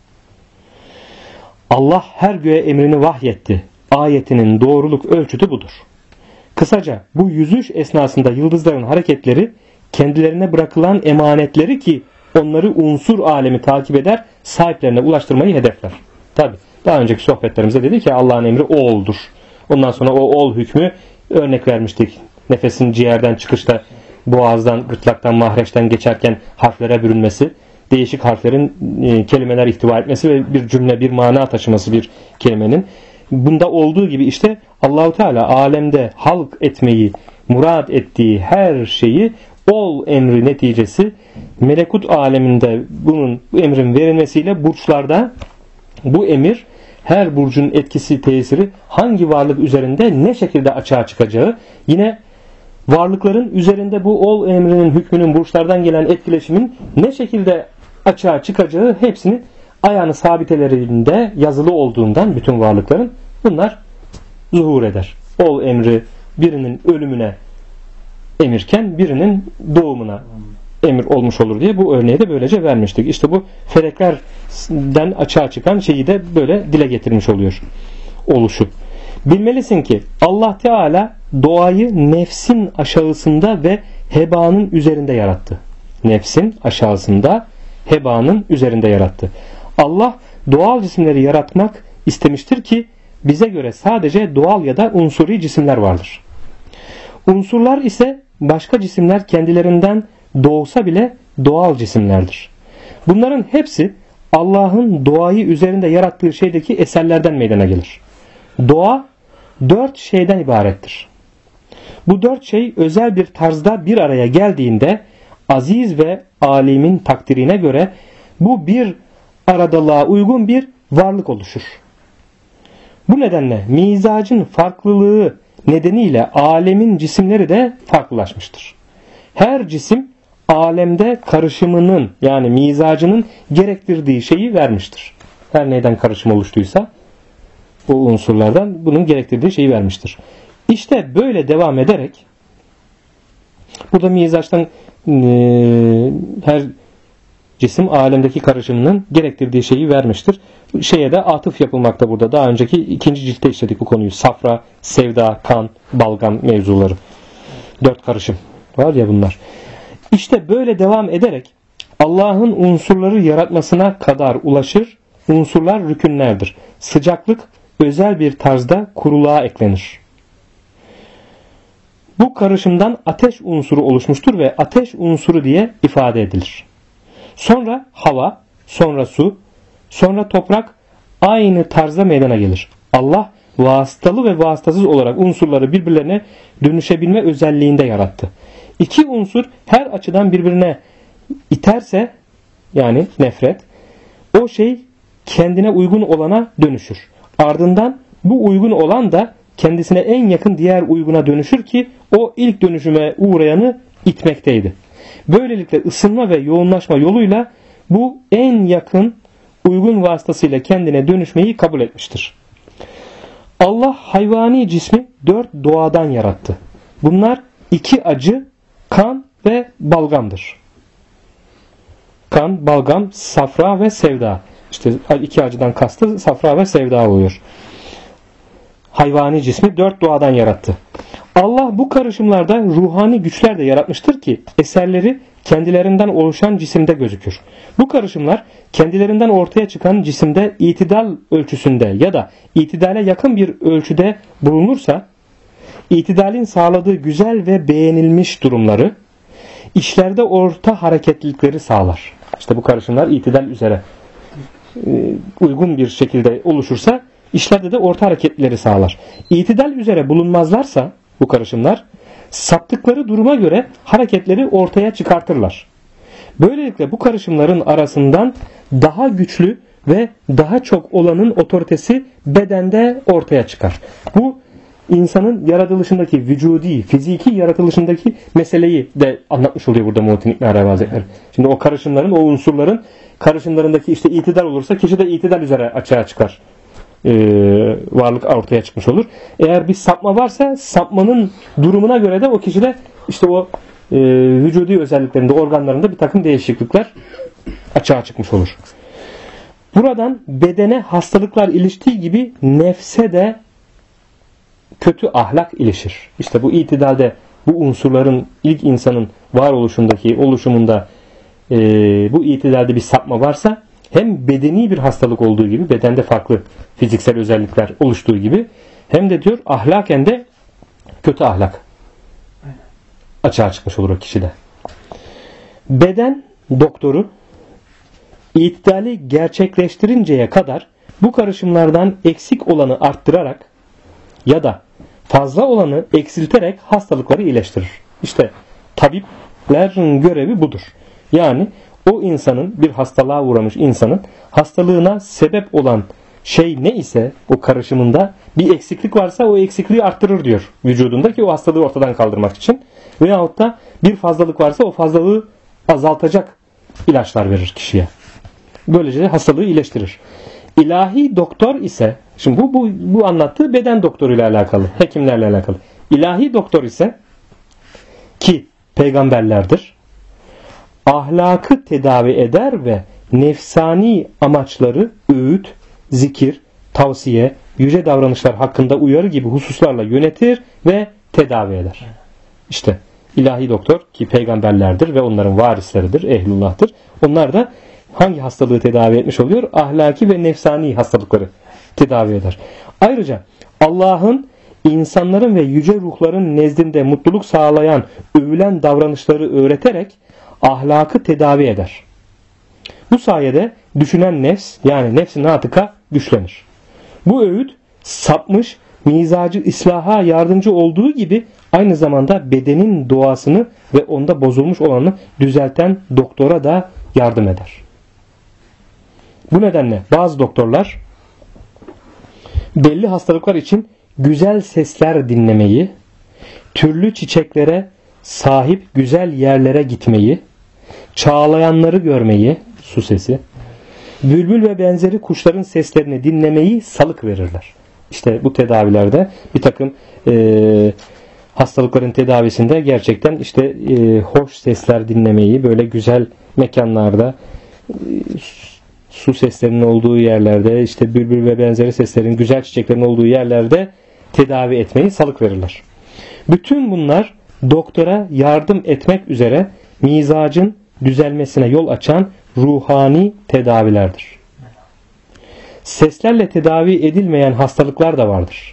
Allah her göğe emrini vahyetti. Ayetinin doğruluk ölçütü budur. Kısaca bu yüzüş esnasında yıldızların hareketleri kendilerine bırakılan emanetleri, ki onları unsur alemi takip eder, sahiplerine ulaştırmayı hedefler. Tabi daha önceki sohbetlerimizde dedik ki Allah'ın emri ol'dur. Ondan sonra o ol hükmü örnek vermiştik. Nefesin ciğerden çıkışta boğazdan, gırtlaktan, mahreçten geçerken harflere bürünmesi, değişik harflerin kelimeler ihtiva etmesi ve bir cümle, bir mana taşıması bir kelimenin. Bunda olduğu gibi işte Allahu Teala alemde halk etmeyi murad ettiği her şeyi ol emri neticesi melekut aleminde bu emrin verilmesiyle burçlarda bu emir her burcun etkisi, tesiri hangi varlık üzerinde ne şekilde açığa çıkacağı, yine varlıkların üzerinde bu ol emrinin hükmünün burçlardan gelen etkileşimin ne şekilde açığa çıkacağı hepsini ayağını sabitelerinde yazılı olduğundan bütün varlıkların bunlar zuhur eder. Ol emri birinin ölümüne emirken birinin doğumuna emir olmuş olur diye bu örneği de böylece vermiştik. İşte bu feleklerden açığa çıkan şeyi de böyle dile getirmiş oluyor. Oluşu. Bilmelisin ki Allah Teala doğayı nefsin aşağısında ve hebanın üzerinde yarattı. Nefsin aşağısında, hebanın üzerinde yarattı. Allah doğal cisimleri yaratmak istemiştir ki bize göre sadece doğal ya da unsuri cisimler vardır. Unsurlar ise başka cisimler kendilerinden doğsa bile doğal cisimlerdir. Bunların hepsi Allah'ın doğayı üzerinde yarattığı şeydeki eserlerden meydana gelir. Doğa 4 şeyden ibarettir. Bu 4 şey özel bir tarzda bir araya geldiğinde aziz ve alimin takdirine göre bu bir aradalığa uygun bir varlık oluşur. Bu nedenle mizacın farklılığı nedeniyle alemin cisimleri de farklılaşmıştır. Her cisim alemde karışımının yani mizacının gerektirdiği şeyi vermiştir. Her neyden karışım oluştuysa o unsurlardan bunun gerektirdiği şeyi vermiştir. İşte böyle devam ederek burada mizaçtan her cisim alemdeki karışımının gerektirdiği şeyi vermiştir. Şeye de atıf yapılmakta burada. Daha önceki 2. ciltte işledik bu konuyu. Safra, sevda, kan, balgam mevzuları. 4 karışım var ya bunlar. İşte böyle devam ederek Allah'ın unsurları yaratmasına kadar ulaşır. Unsurlar rükünlerdir. Sıcaklık özel bir tarzda kuruluğa eklenir. Bu karışımdan ateş unsuru oluşmuştur ve ateş unsuru diye ifade edilir. Sonra hava, sonra su, sonra toprak aynı tarzda meydana gelir. Allah vasıtalı ve vasıtasız olarak unsurları birbirlerine dönüşebilme özelliğinde yarattı. İki unsur her açıdan birbirine iterse yani nefret o şey kendine uygun olana dönüşür. Ardından bu uygun olan da kendisine en yakın diğer uyguna dönüşür ki o ilk dönüşüme uğrayanı itmekteydi. Böylelikle ısınma ve yoğunlaşma yoluyla bu en yakın uygun vasıtasıyla kendine dönüşmeyi kabul etmiştir. Allah hayvani cismi 4 doğadan yarattı. Bunlar 2 acı, kan ve balgamdır. Kan, balgam, safra ve sevda. İşte 2 acıdan kastı safra ve sevda oluyor. Hayvani cismi 4 doğadan yarattı. Allah bu karışımlarda ruhani güçler de yaratmıştır ki eserleri kendilerinden oluşan cisimde gözükür. Bu karışımlar kendilerinden ortaya çıkan cisimde itidal ölçüsünde ya da itidale yakın bir ölçüde bulunursa itidalin sağladığı güzel ve beğenilmiş durumları işlerde orta hareketlilikleri sağlar. İşte bu karışımlar itidal üzere uygun bir şekilde oluşursa işlerde de orta hareketlileri sağlar. İtidal üzere bulunmazlarsa bu karışımlar saptıkları duruma göre hareketleri ortaya çıkartırlar. Böylelikle bu karışımların arasından daha güçlü ve daha çok olanın otoritesi bedende ortaya çıkar. Bu insanın yaratılışındaki vücudi, fiziki yaratılışındaki meseleyi de anlatmış oluyor burada Muhittin İbn Arabi Hazretleri. Şimdi o karışımların, o unsurların karışımlarındaki işte itidal olursa kişi de itidal üzere açığa çıkar. Varlık ortaya çıkmış olur. Eğer bir sapma varsa sapmanın durumuna göre de o kişide işte o vücudi özelliklerinde, organlarında bir takım değişiklikler açığa çıkmış olur. Buradan bedene hastalıklar iliştiği gibi nefse de kötü ahlak ilişir. İşte bu itidalde bu unsurların ilk insanın varoluşundaki oluşumunda bu itidalde bir sapma varsa hem bedeni bir hastalık olduğu gibi bedende farklı fiziksel özellikler oluştuğu gibi hem de diyor ahlaken de kötü ahlak açığa çıkmış olur o kişide. Beden doktoru itidali gerçekleştirinceye kadar bu karışımlardan eksik olanı arttırarak ya da fazla olanı eksilterek hastalıkları iyileştirir. İşte tabiplerin görevi budur. Yani o insanın bir hastalığa uğramış insanın hastalığına sebep olan şey ne ise o karışımında bir eksiklik varsa o eksikliği arttırır diyor vücudundaki o hastalığı ortadan kaldırmak için. Veyahut da bir fazlalık varsa o fazlalığı azaltacak ilaçlar verir kişiye. Böylece hastalığı iyileştirir. İlahi doktor ise, şimdi bu anlattığı beden doktoruyla alakalı, hekimlerle alakalı. İlahi doktor ise, ki peygamberlerdir, ahlakı tedavi eder ve nefsani amaçları öğüt, zikir, tavsiye, yüce davranışlar hakkında uyarı gibi hususlarla yönetir ve tedavi eder. İşte ilahi doktor, ki peygamberlerdir ve onların varisleridir, ehlullah'tır. Onlar da hangi hastalığı tedavi etmiş oluyor? Ahlaki ve nefsani hastalıkları tedavi eder. Ayrıca Allah'ın insanların ve yüce ruhların nezdinde mutluluk sağlayan, övülen davranışları öğreterek ahlakı tedavi eder. Bu sayede düşünen nefs, yani nefs-i natıka güçlenir. Bu öğüt sapmış, mizacı islaha yardımcı olduğu gibi aynı zamanda bedenin doğasını ve onda bozulmuş olanı düzelten doktora da yardım eder. Bu nedenle bazı doktorlar belli hastalıklar için güzel sesler dinlemeyi, türlü çiçeklere sahip güzel yerlere gitmeyi, çağlayanları görmeyi, su sesi, bülbül ve benzeri kuşların seslerini dinlemeyi salık verirler. İşte bu tedavilerde bir takım hastalıkların tedavisinde gerçekten işte hoş sesler dinlemeyi, böyle güzel mekanlarda, su seslerinin olduğu yerlerde, işte bülbül ve benzeri seslerin, güzel çiçeklerin olduğu yerlerde tedavi etmeyi salık verirler. Bütün bunlar doktora yardım etmek üzere mizacın düzelmesine yol açan ruhani tedavilerdir. Seslerle tedavi edilmeyen hastalıklar da vardır.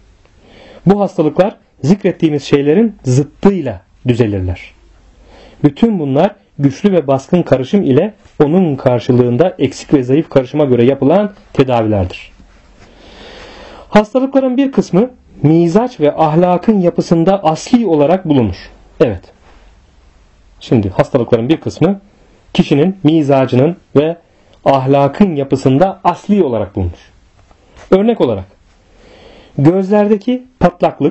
Bu hastalıklar zikrettiğimiz şeylerin zıttıyla düzelirler. Bütün bunlar güçlü ve baskın karışım ile onun karşılığında eksik ve zayıf karışıma göre yapılan tedavilerdir. Hastalıkların bir kısmı mizaç ve ahlakın yapısında asli olarak bulunur. Evet. Şimdi hastalıkların bir kısmı kişinin mizacının ve ahlakın yapısında asli olarak bulunur. Örnek olarak gözlerdeki patlaklık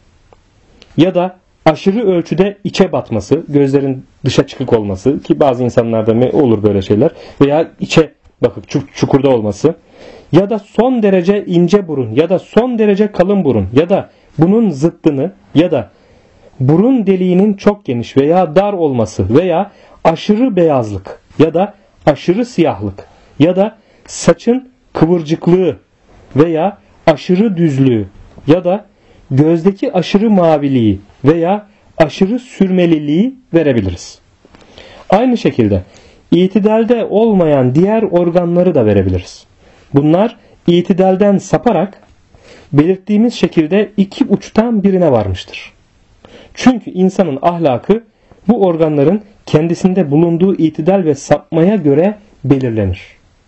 ya da aşırı ölçüde içe batması, gözlerin dışa çıkık olması, ki bazı insanlarda olur böyle şeyler, veya içe bakık çukurda olması, ya da son derece ince burun ya da son derece kalın burun ya da bunun zıttını ya da burun deliğinin çok geniş veya dar olması veya aşırı beyazlık ya da aşırı siyahlık ya da saçın kıvırcıklığı veya aşırı düzlüğü ya da gözdeki aşırı maviliği veya aşırı sürmeliliği verebiliriz. Aynı şekilde itidalde olmayan diğer organları da verebiliriz. Bunlar itidalden saparak belirttiğimiz şekilde iki uçtan birine varmıştır. Çünkü insanın ahlakı bu organların kendisinde bulunduğu itidal ve sapmaya göre belirlenir.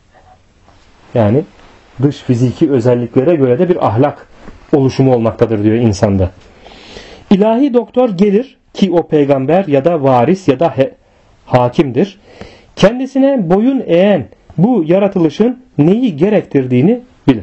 Yani dış fiziki özelliklere göre de bir ahlak oluşumu olmaktadır diyor insanda. İlahi doktor gelir, ki o peygamber ya da varis ya da hakimdir. Kendisine boyun eğen bu yaratılışın neyi gerektirdiğini bilir.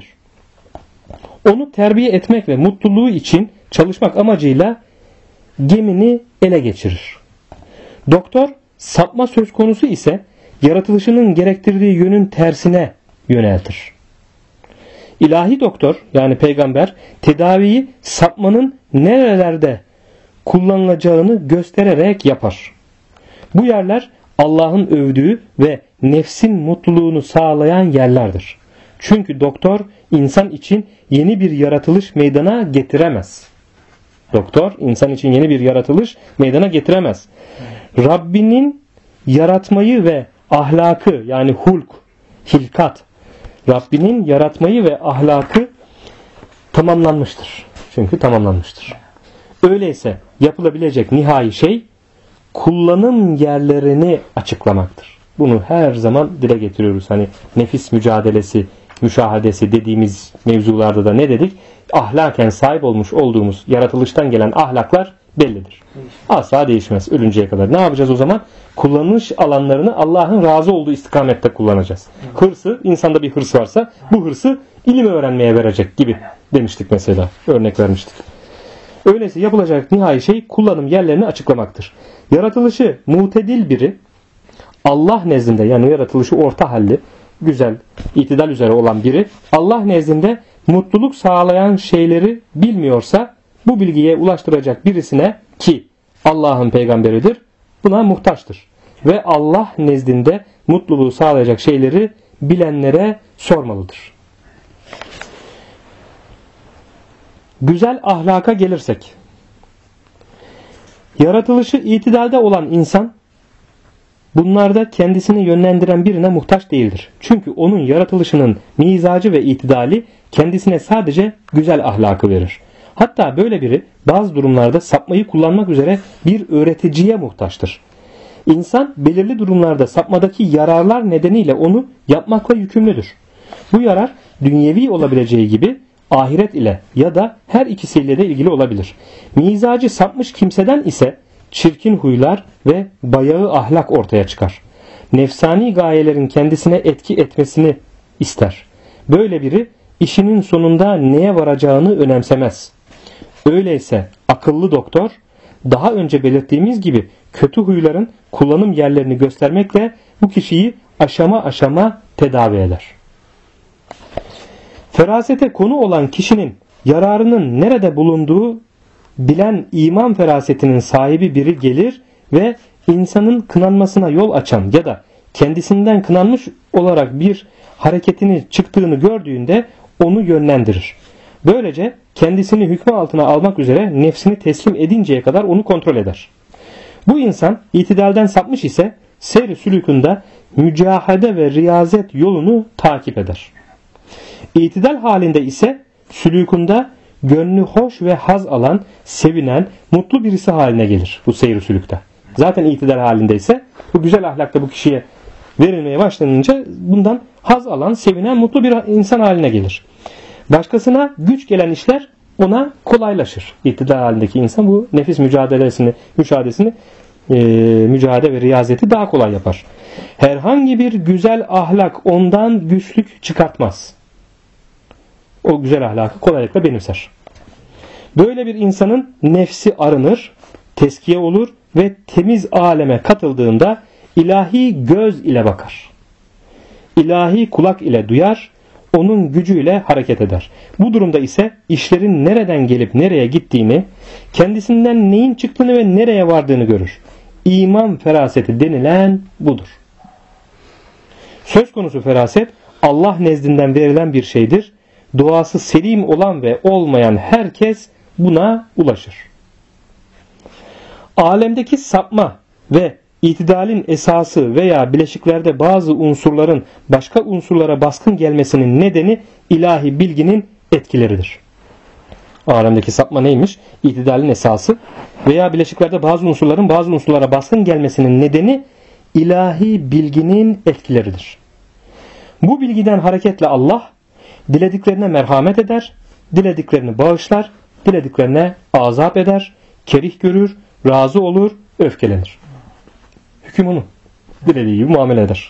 Onu terbiye etmek ve mutluluğu için çalışmak amacıyla gemini ele geçirir. Doktor sapma söz konusu ise yaratılışının gerektirdiği yönün tersine yöneltir. İlahi doktor, yani peygamber, tedaviyi sapmanın nerelerde kullanılacağını göstererek yapar. Bu yerler Allah'ın övdüğü ve nefsin mutluluğunu sağlayan yerlerdir. Çünkü doktor insan için yeni bir yaratılış meydana getiremez. Doktor insan için yeni bir yaratılış meydana getiremez. Rabbinin yaratmayı ve ahlakı, yani hilkat, Rabbinin yaratmayı ve ahlakı tamamlanmıştır. Çünkü tamamlanmıştır. Öyleyse yapılabilecek nihai şey kullanım yerlerini açıklamaktır. Bunu her zaman dile getiriyoruz. Hani nefis mücadelesi, müşahadesi dediğimiz mevzularda da ne dedik? Ahlaken sahip olmuş olduğumuz yaratılıştan gelen ahlaklar bellidir. Asla değişmez ölünceye kadar. Ne yapacağız o zaman? Kullanış alanlarını Allah'ın razı olduğu istikamette kullanacağız. Hırsı, insanda bir hırs varsa bu hırsı ilim öğrenmeye verecek gibi demiştik mesela. Örnek vermiştik. Öyleyse yapılacak nihai şey kullanım yerlerini açıklamaktır. Yaratılışı mutedil biri, Allah nezdinde, yani yaratılışı orta halli, güzel, itidal üzere olan biri Allah nezdinde mutluluk sağlayan şeyleri bilmiyorsa bu bilgiye ulaştıracak birisine, ki Allah'ın peygamberidir, buna muhtaçtır. Ve Allah nezdinde mutluluğu sağlayacak şeyleri bilenlere sormalıdır. Güzel ahlaka gelirsek, yaratılışı itidalde olan insan bunlarda kendisini yönlendiren birine muhtaç değildir. Çünkü onun yaratılışının mizacı ve itidali kendisine sadece güzel ahlakı verir. Hatta böyle biri bazı durumlarda sapmayı kullanmak üzere bir öğreticiye muhtaçtır. İnsan belirli durumlarda sapmadaki yararlar nedeniyle onu yapmakla yükümlüdür. Bu yarar dünyevi olabileceği gibi ahiret ile ya da her ikisiyle de ilgili olabilir. Mizacı sapmış kimseden ise çirkin huylar ve bayağı ahlak ortaya çıkar. Nefsani gayelerin kendisine etki etmesini ister. Böyle biri işinin sonunda neye varacağını önemsemez. Öyleyse akıllı doktor, daha önce belirttiğimiz gibi kötü huyların kullanım yerlerini göstermekle bu kişiyi aşama aşama tedavi eder. Ferasete konu olan kişinin yararının nerede bulunduğu bilen iman ferasetinin sahibi biri gelir ve insanın kınanmasına yol açan ya da kendisinden kınanmış olarak bir hareketini çıktığını gördüğünde onu yönlendirir. Böylece kendisini hükmü altına almak üzere nefsini teslim edinceye kadar onu kontrol eder. Bu insan itidalden sapmış ise seyr-i sülükünde mücahede ve riyazet yolunu takip eder. İtidal halinde ise sülükünde gönlü hoş ve haz alan, sevinen, mutlu birisi haline gelir bu seyr-i sülükte. Zaten itidal halindeyse bu güzel ahlakta bu kişiye verilmeye başlanınca bundan haz alan, sevinen, mutlu bir insan haline gelir. Başkasına güç gelen işler ona kolaylaşır. İtidal halindeki insan bu nefis mücadele ve riyazeti daha kolay yapar. Herhangi bir güzel ahlak ondan güçlük çıkartmaz. O güzel ahlakı kolaylıkla benimser. Böyle bir insanın nefsi arınır, teskiye olur ve temiz aleme katıldığında ilahi göz ile bakar. İlahi kulak ile duyar, onun gücüyle hareket eder. Bu durumda ise işlerin nereden gelip nereye gittiğini, kendisinden neyin çıktığını ve nereye vardığını görür. İman feraseti denilen budur. Söz konusu feraset Allah nezdinden verilen bir şeydir. Duası selim olan ve olmayan herkes buna ulaşır. Alemdeki sapma ve itidalin esası veya bileşiklerde bazı unsurların başka unsurlara baskın gelmesinin nedeni ilahi bilginin etkileridir. Alemdeki sapma neymiş? İtidalin esası veya bileşiklerde bazı unsurların bazı unsurlara baskın gelmesinin nedeni ilahi bilginin etkileridir. Bu bilgiden hareketle Allah dilediklerine merhamet eder, dilediklerini bağışlar, dilediklerine azap eder, kerih görür, razı olur, öfkelenir. Hüküm onun. Dilediği gibi muamele eder.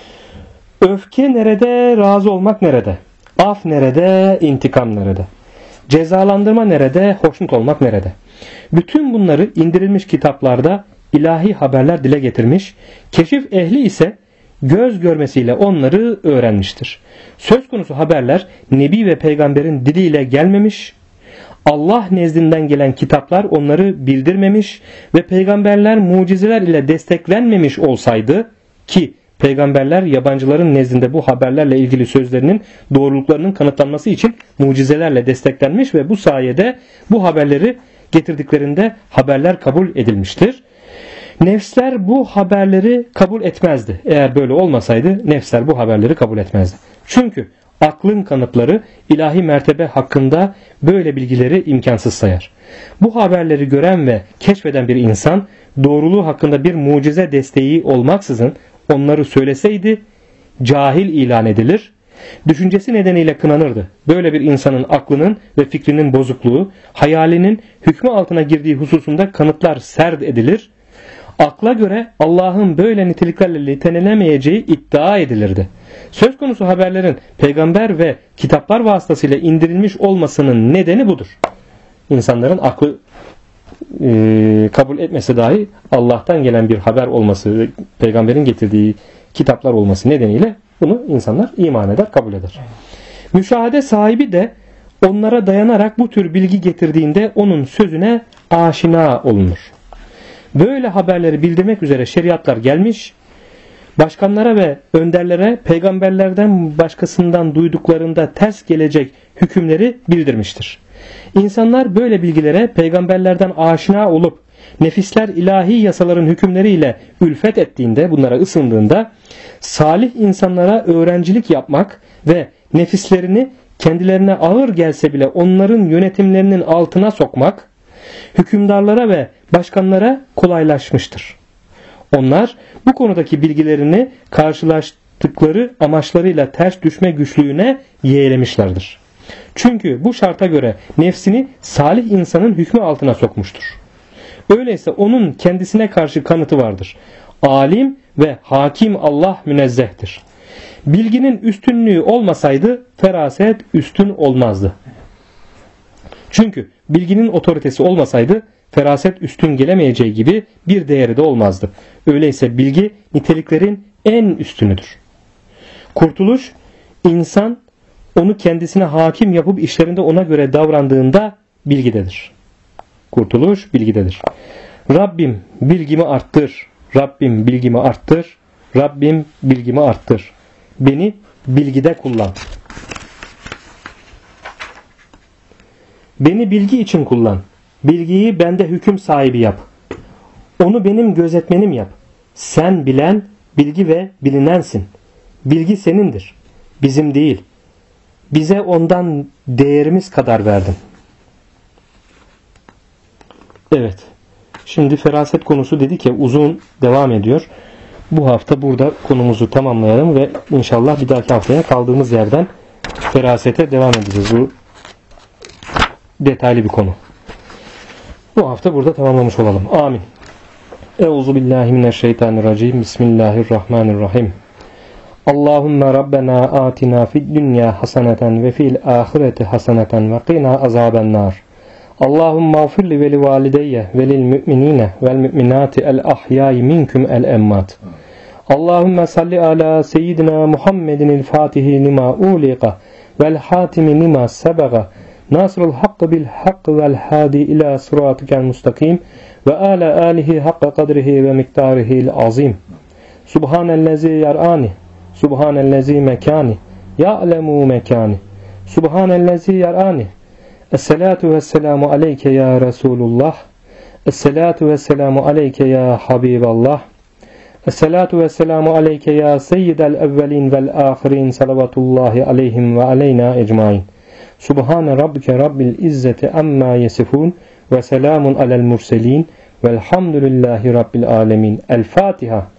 Öfke nerede, razı olmak nerede? Af nerede, intikam nerede? Cezalandırma nerede, hoşnut olmak nerede? Bütün bunları indirilmiş kitaplarda ilahi haberler dile getirmiş, keşif ehli ise göz görmesiyle onları öğrenmiştir. Söz konusu haberler Nebi ve Peygamberin diliyle gelmemiş, Allah nezdinden gelen kitaplar onları bildirmemiş ve peygamberler mucizeler ile desteklenmemiş olsaydı, ki peygamberler yabancıların nezdinde bu haberlerle ilgili sözlerinin doğruluklarının kanıtlanması için mucizelerle desteklenmiş ve bu sayede bu haberleri getirdiklerinde haberler kabul edilmiştir. Nefsler bu haberleri kabul etmezdi. Eğer böyle olmasaydı nefsler bu haberleri kabul etmezdi. Çünkü aklın kanıtları ilahi mertebe hakkında böyle bilgileri imkansız sayar. Bu haberleri gören ve keşfeden bir insan doğruluğu hakkında bir mucize desteği olmaksızın onları söyleseydi cahil ilan edilir, düşüncesi nedeniyle kınanırdı. Böyle bir insanın aklının ve fikrinin bozukluğu, hayalinin hükmü altına girdiği hususunda kanıtlar serd edilir, akla göre Allah'ın böyle niteliklerle nitelenemeyeceği iddia edilirdi. Söz konusu haberlerin peygamber ve kitaplar vasıtasıyla indirilmiş olmasının nedeni budur. İnsanların aklı kabul etmese dahi Allah'tan gelen bir haber olması ve peygamberin getirdiği kitaplar olması nedeniyle bunu insanlar iman eder, kabul eder. Müşahede sahibi de onlara dayanarak bu tür bilgi getirdiğinde onun sözüne aşina olunur. Böyle haberleri bildirmek üzere şeriatlar gelmiş, başkanlara ve önderlere peygamberlerden başkasından duyduklarında ters gelecek hükümleri bildirmiştir. İnsanlar böyle bilgilere peygamberlerden aşina olup nefisler ilahi yasaların hükümleriyle ülfet ettiğinde, bunlara ısındığında salih insanlara öğrencilik yapmak ve nefislerini kendilerine ağır gelse bile onların yönetimlerinin altına sokmak hükümdarlara ve başkanlara kolaylaşmıştır. Onlar bu konudaki bilgilerini karşılaştıkları amaçlarıyla ters düşme güçlüğüne yeğlemişlerdir. Çünkü bu şarta göre nefsini salih insanın hükmü altına sokmuştur. Öyleyse onun kendisine karşı kanıtı vardır. Alim ve hakim Allah münezzehtir. Bilginin üstünlüğü olmasaydı feraset üstün olmazdı. Çünkü bilginin otoritesi olmasaydı feraset üstün gelemeyeceği gibi bir değeri de olmazdı. Öyleyse bilgi niteliklerin en üstünüdür. Kurtuluş, insan onu kendisine hakim yapıp işlerinde ona göre davrandığında bilgidedir. Kurtuluş bilgidedir. Rabbim bilgimi arttır. Rabbim bilgimi arttır. Rabbim bilgimi arttır. Beni bilgide kullan. Beni bilgi için kullan. Bilgiyi bende hüküm sahibi yap. Onu benim gözetmenim yap. Sen bilen, bilgi ve bilinensin. Bilgi senindir. Bizim değil. Bize ondan değerimiz kadar verdin. Evet. Şimdi feraset konusu dedik ya, uzun devam ediyor. Bu hafta burada konumuzu tamamlayalım ve inşallah bir dahaki haftaya kaldığımız yerden ferasete devam edeceğiz. Bu detaylı bir konu. Bu hafta burada tamamlamış olalım. Amin. Euzubillahimineşşeytanirracim. Bismillahirrahmanirrahim. Allahümme Rabbena atina fid dünya haseneten ve fil ahireti haseneten ve qina azabennar. Allahümme ağfirli ve li valideyye ve lil müminine vel müminati el ahyai minkum el emmat. Allahümme salli ala seyyidina Muhammedin el fatihi lima uliqa vel hatimi lima sebaga nasrul hakkı bil hakkı vel hadi ila sıratikel mustakim ve ala alihi hakka kadrihi ve miktarihil azim. Subhanellezi yar'ani Subhanellezi mekani ya'lemu mekani Subhanellezi yar'ani. Esselatu vesselamu aleyke ya Resulullah. Esselatu vesselamu aleyke ya Habiballah. Esselatu vesselamu aleyke ya seyyidel evvelin vel ahirin salavatullahi aleyhim ve aleyna ecmain. Subhane rabbike rabbil izzeti amma yesifun ve selamun alel murselin velhamdülillahi rabbil alemin. El Fatiha.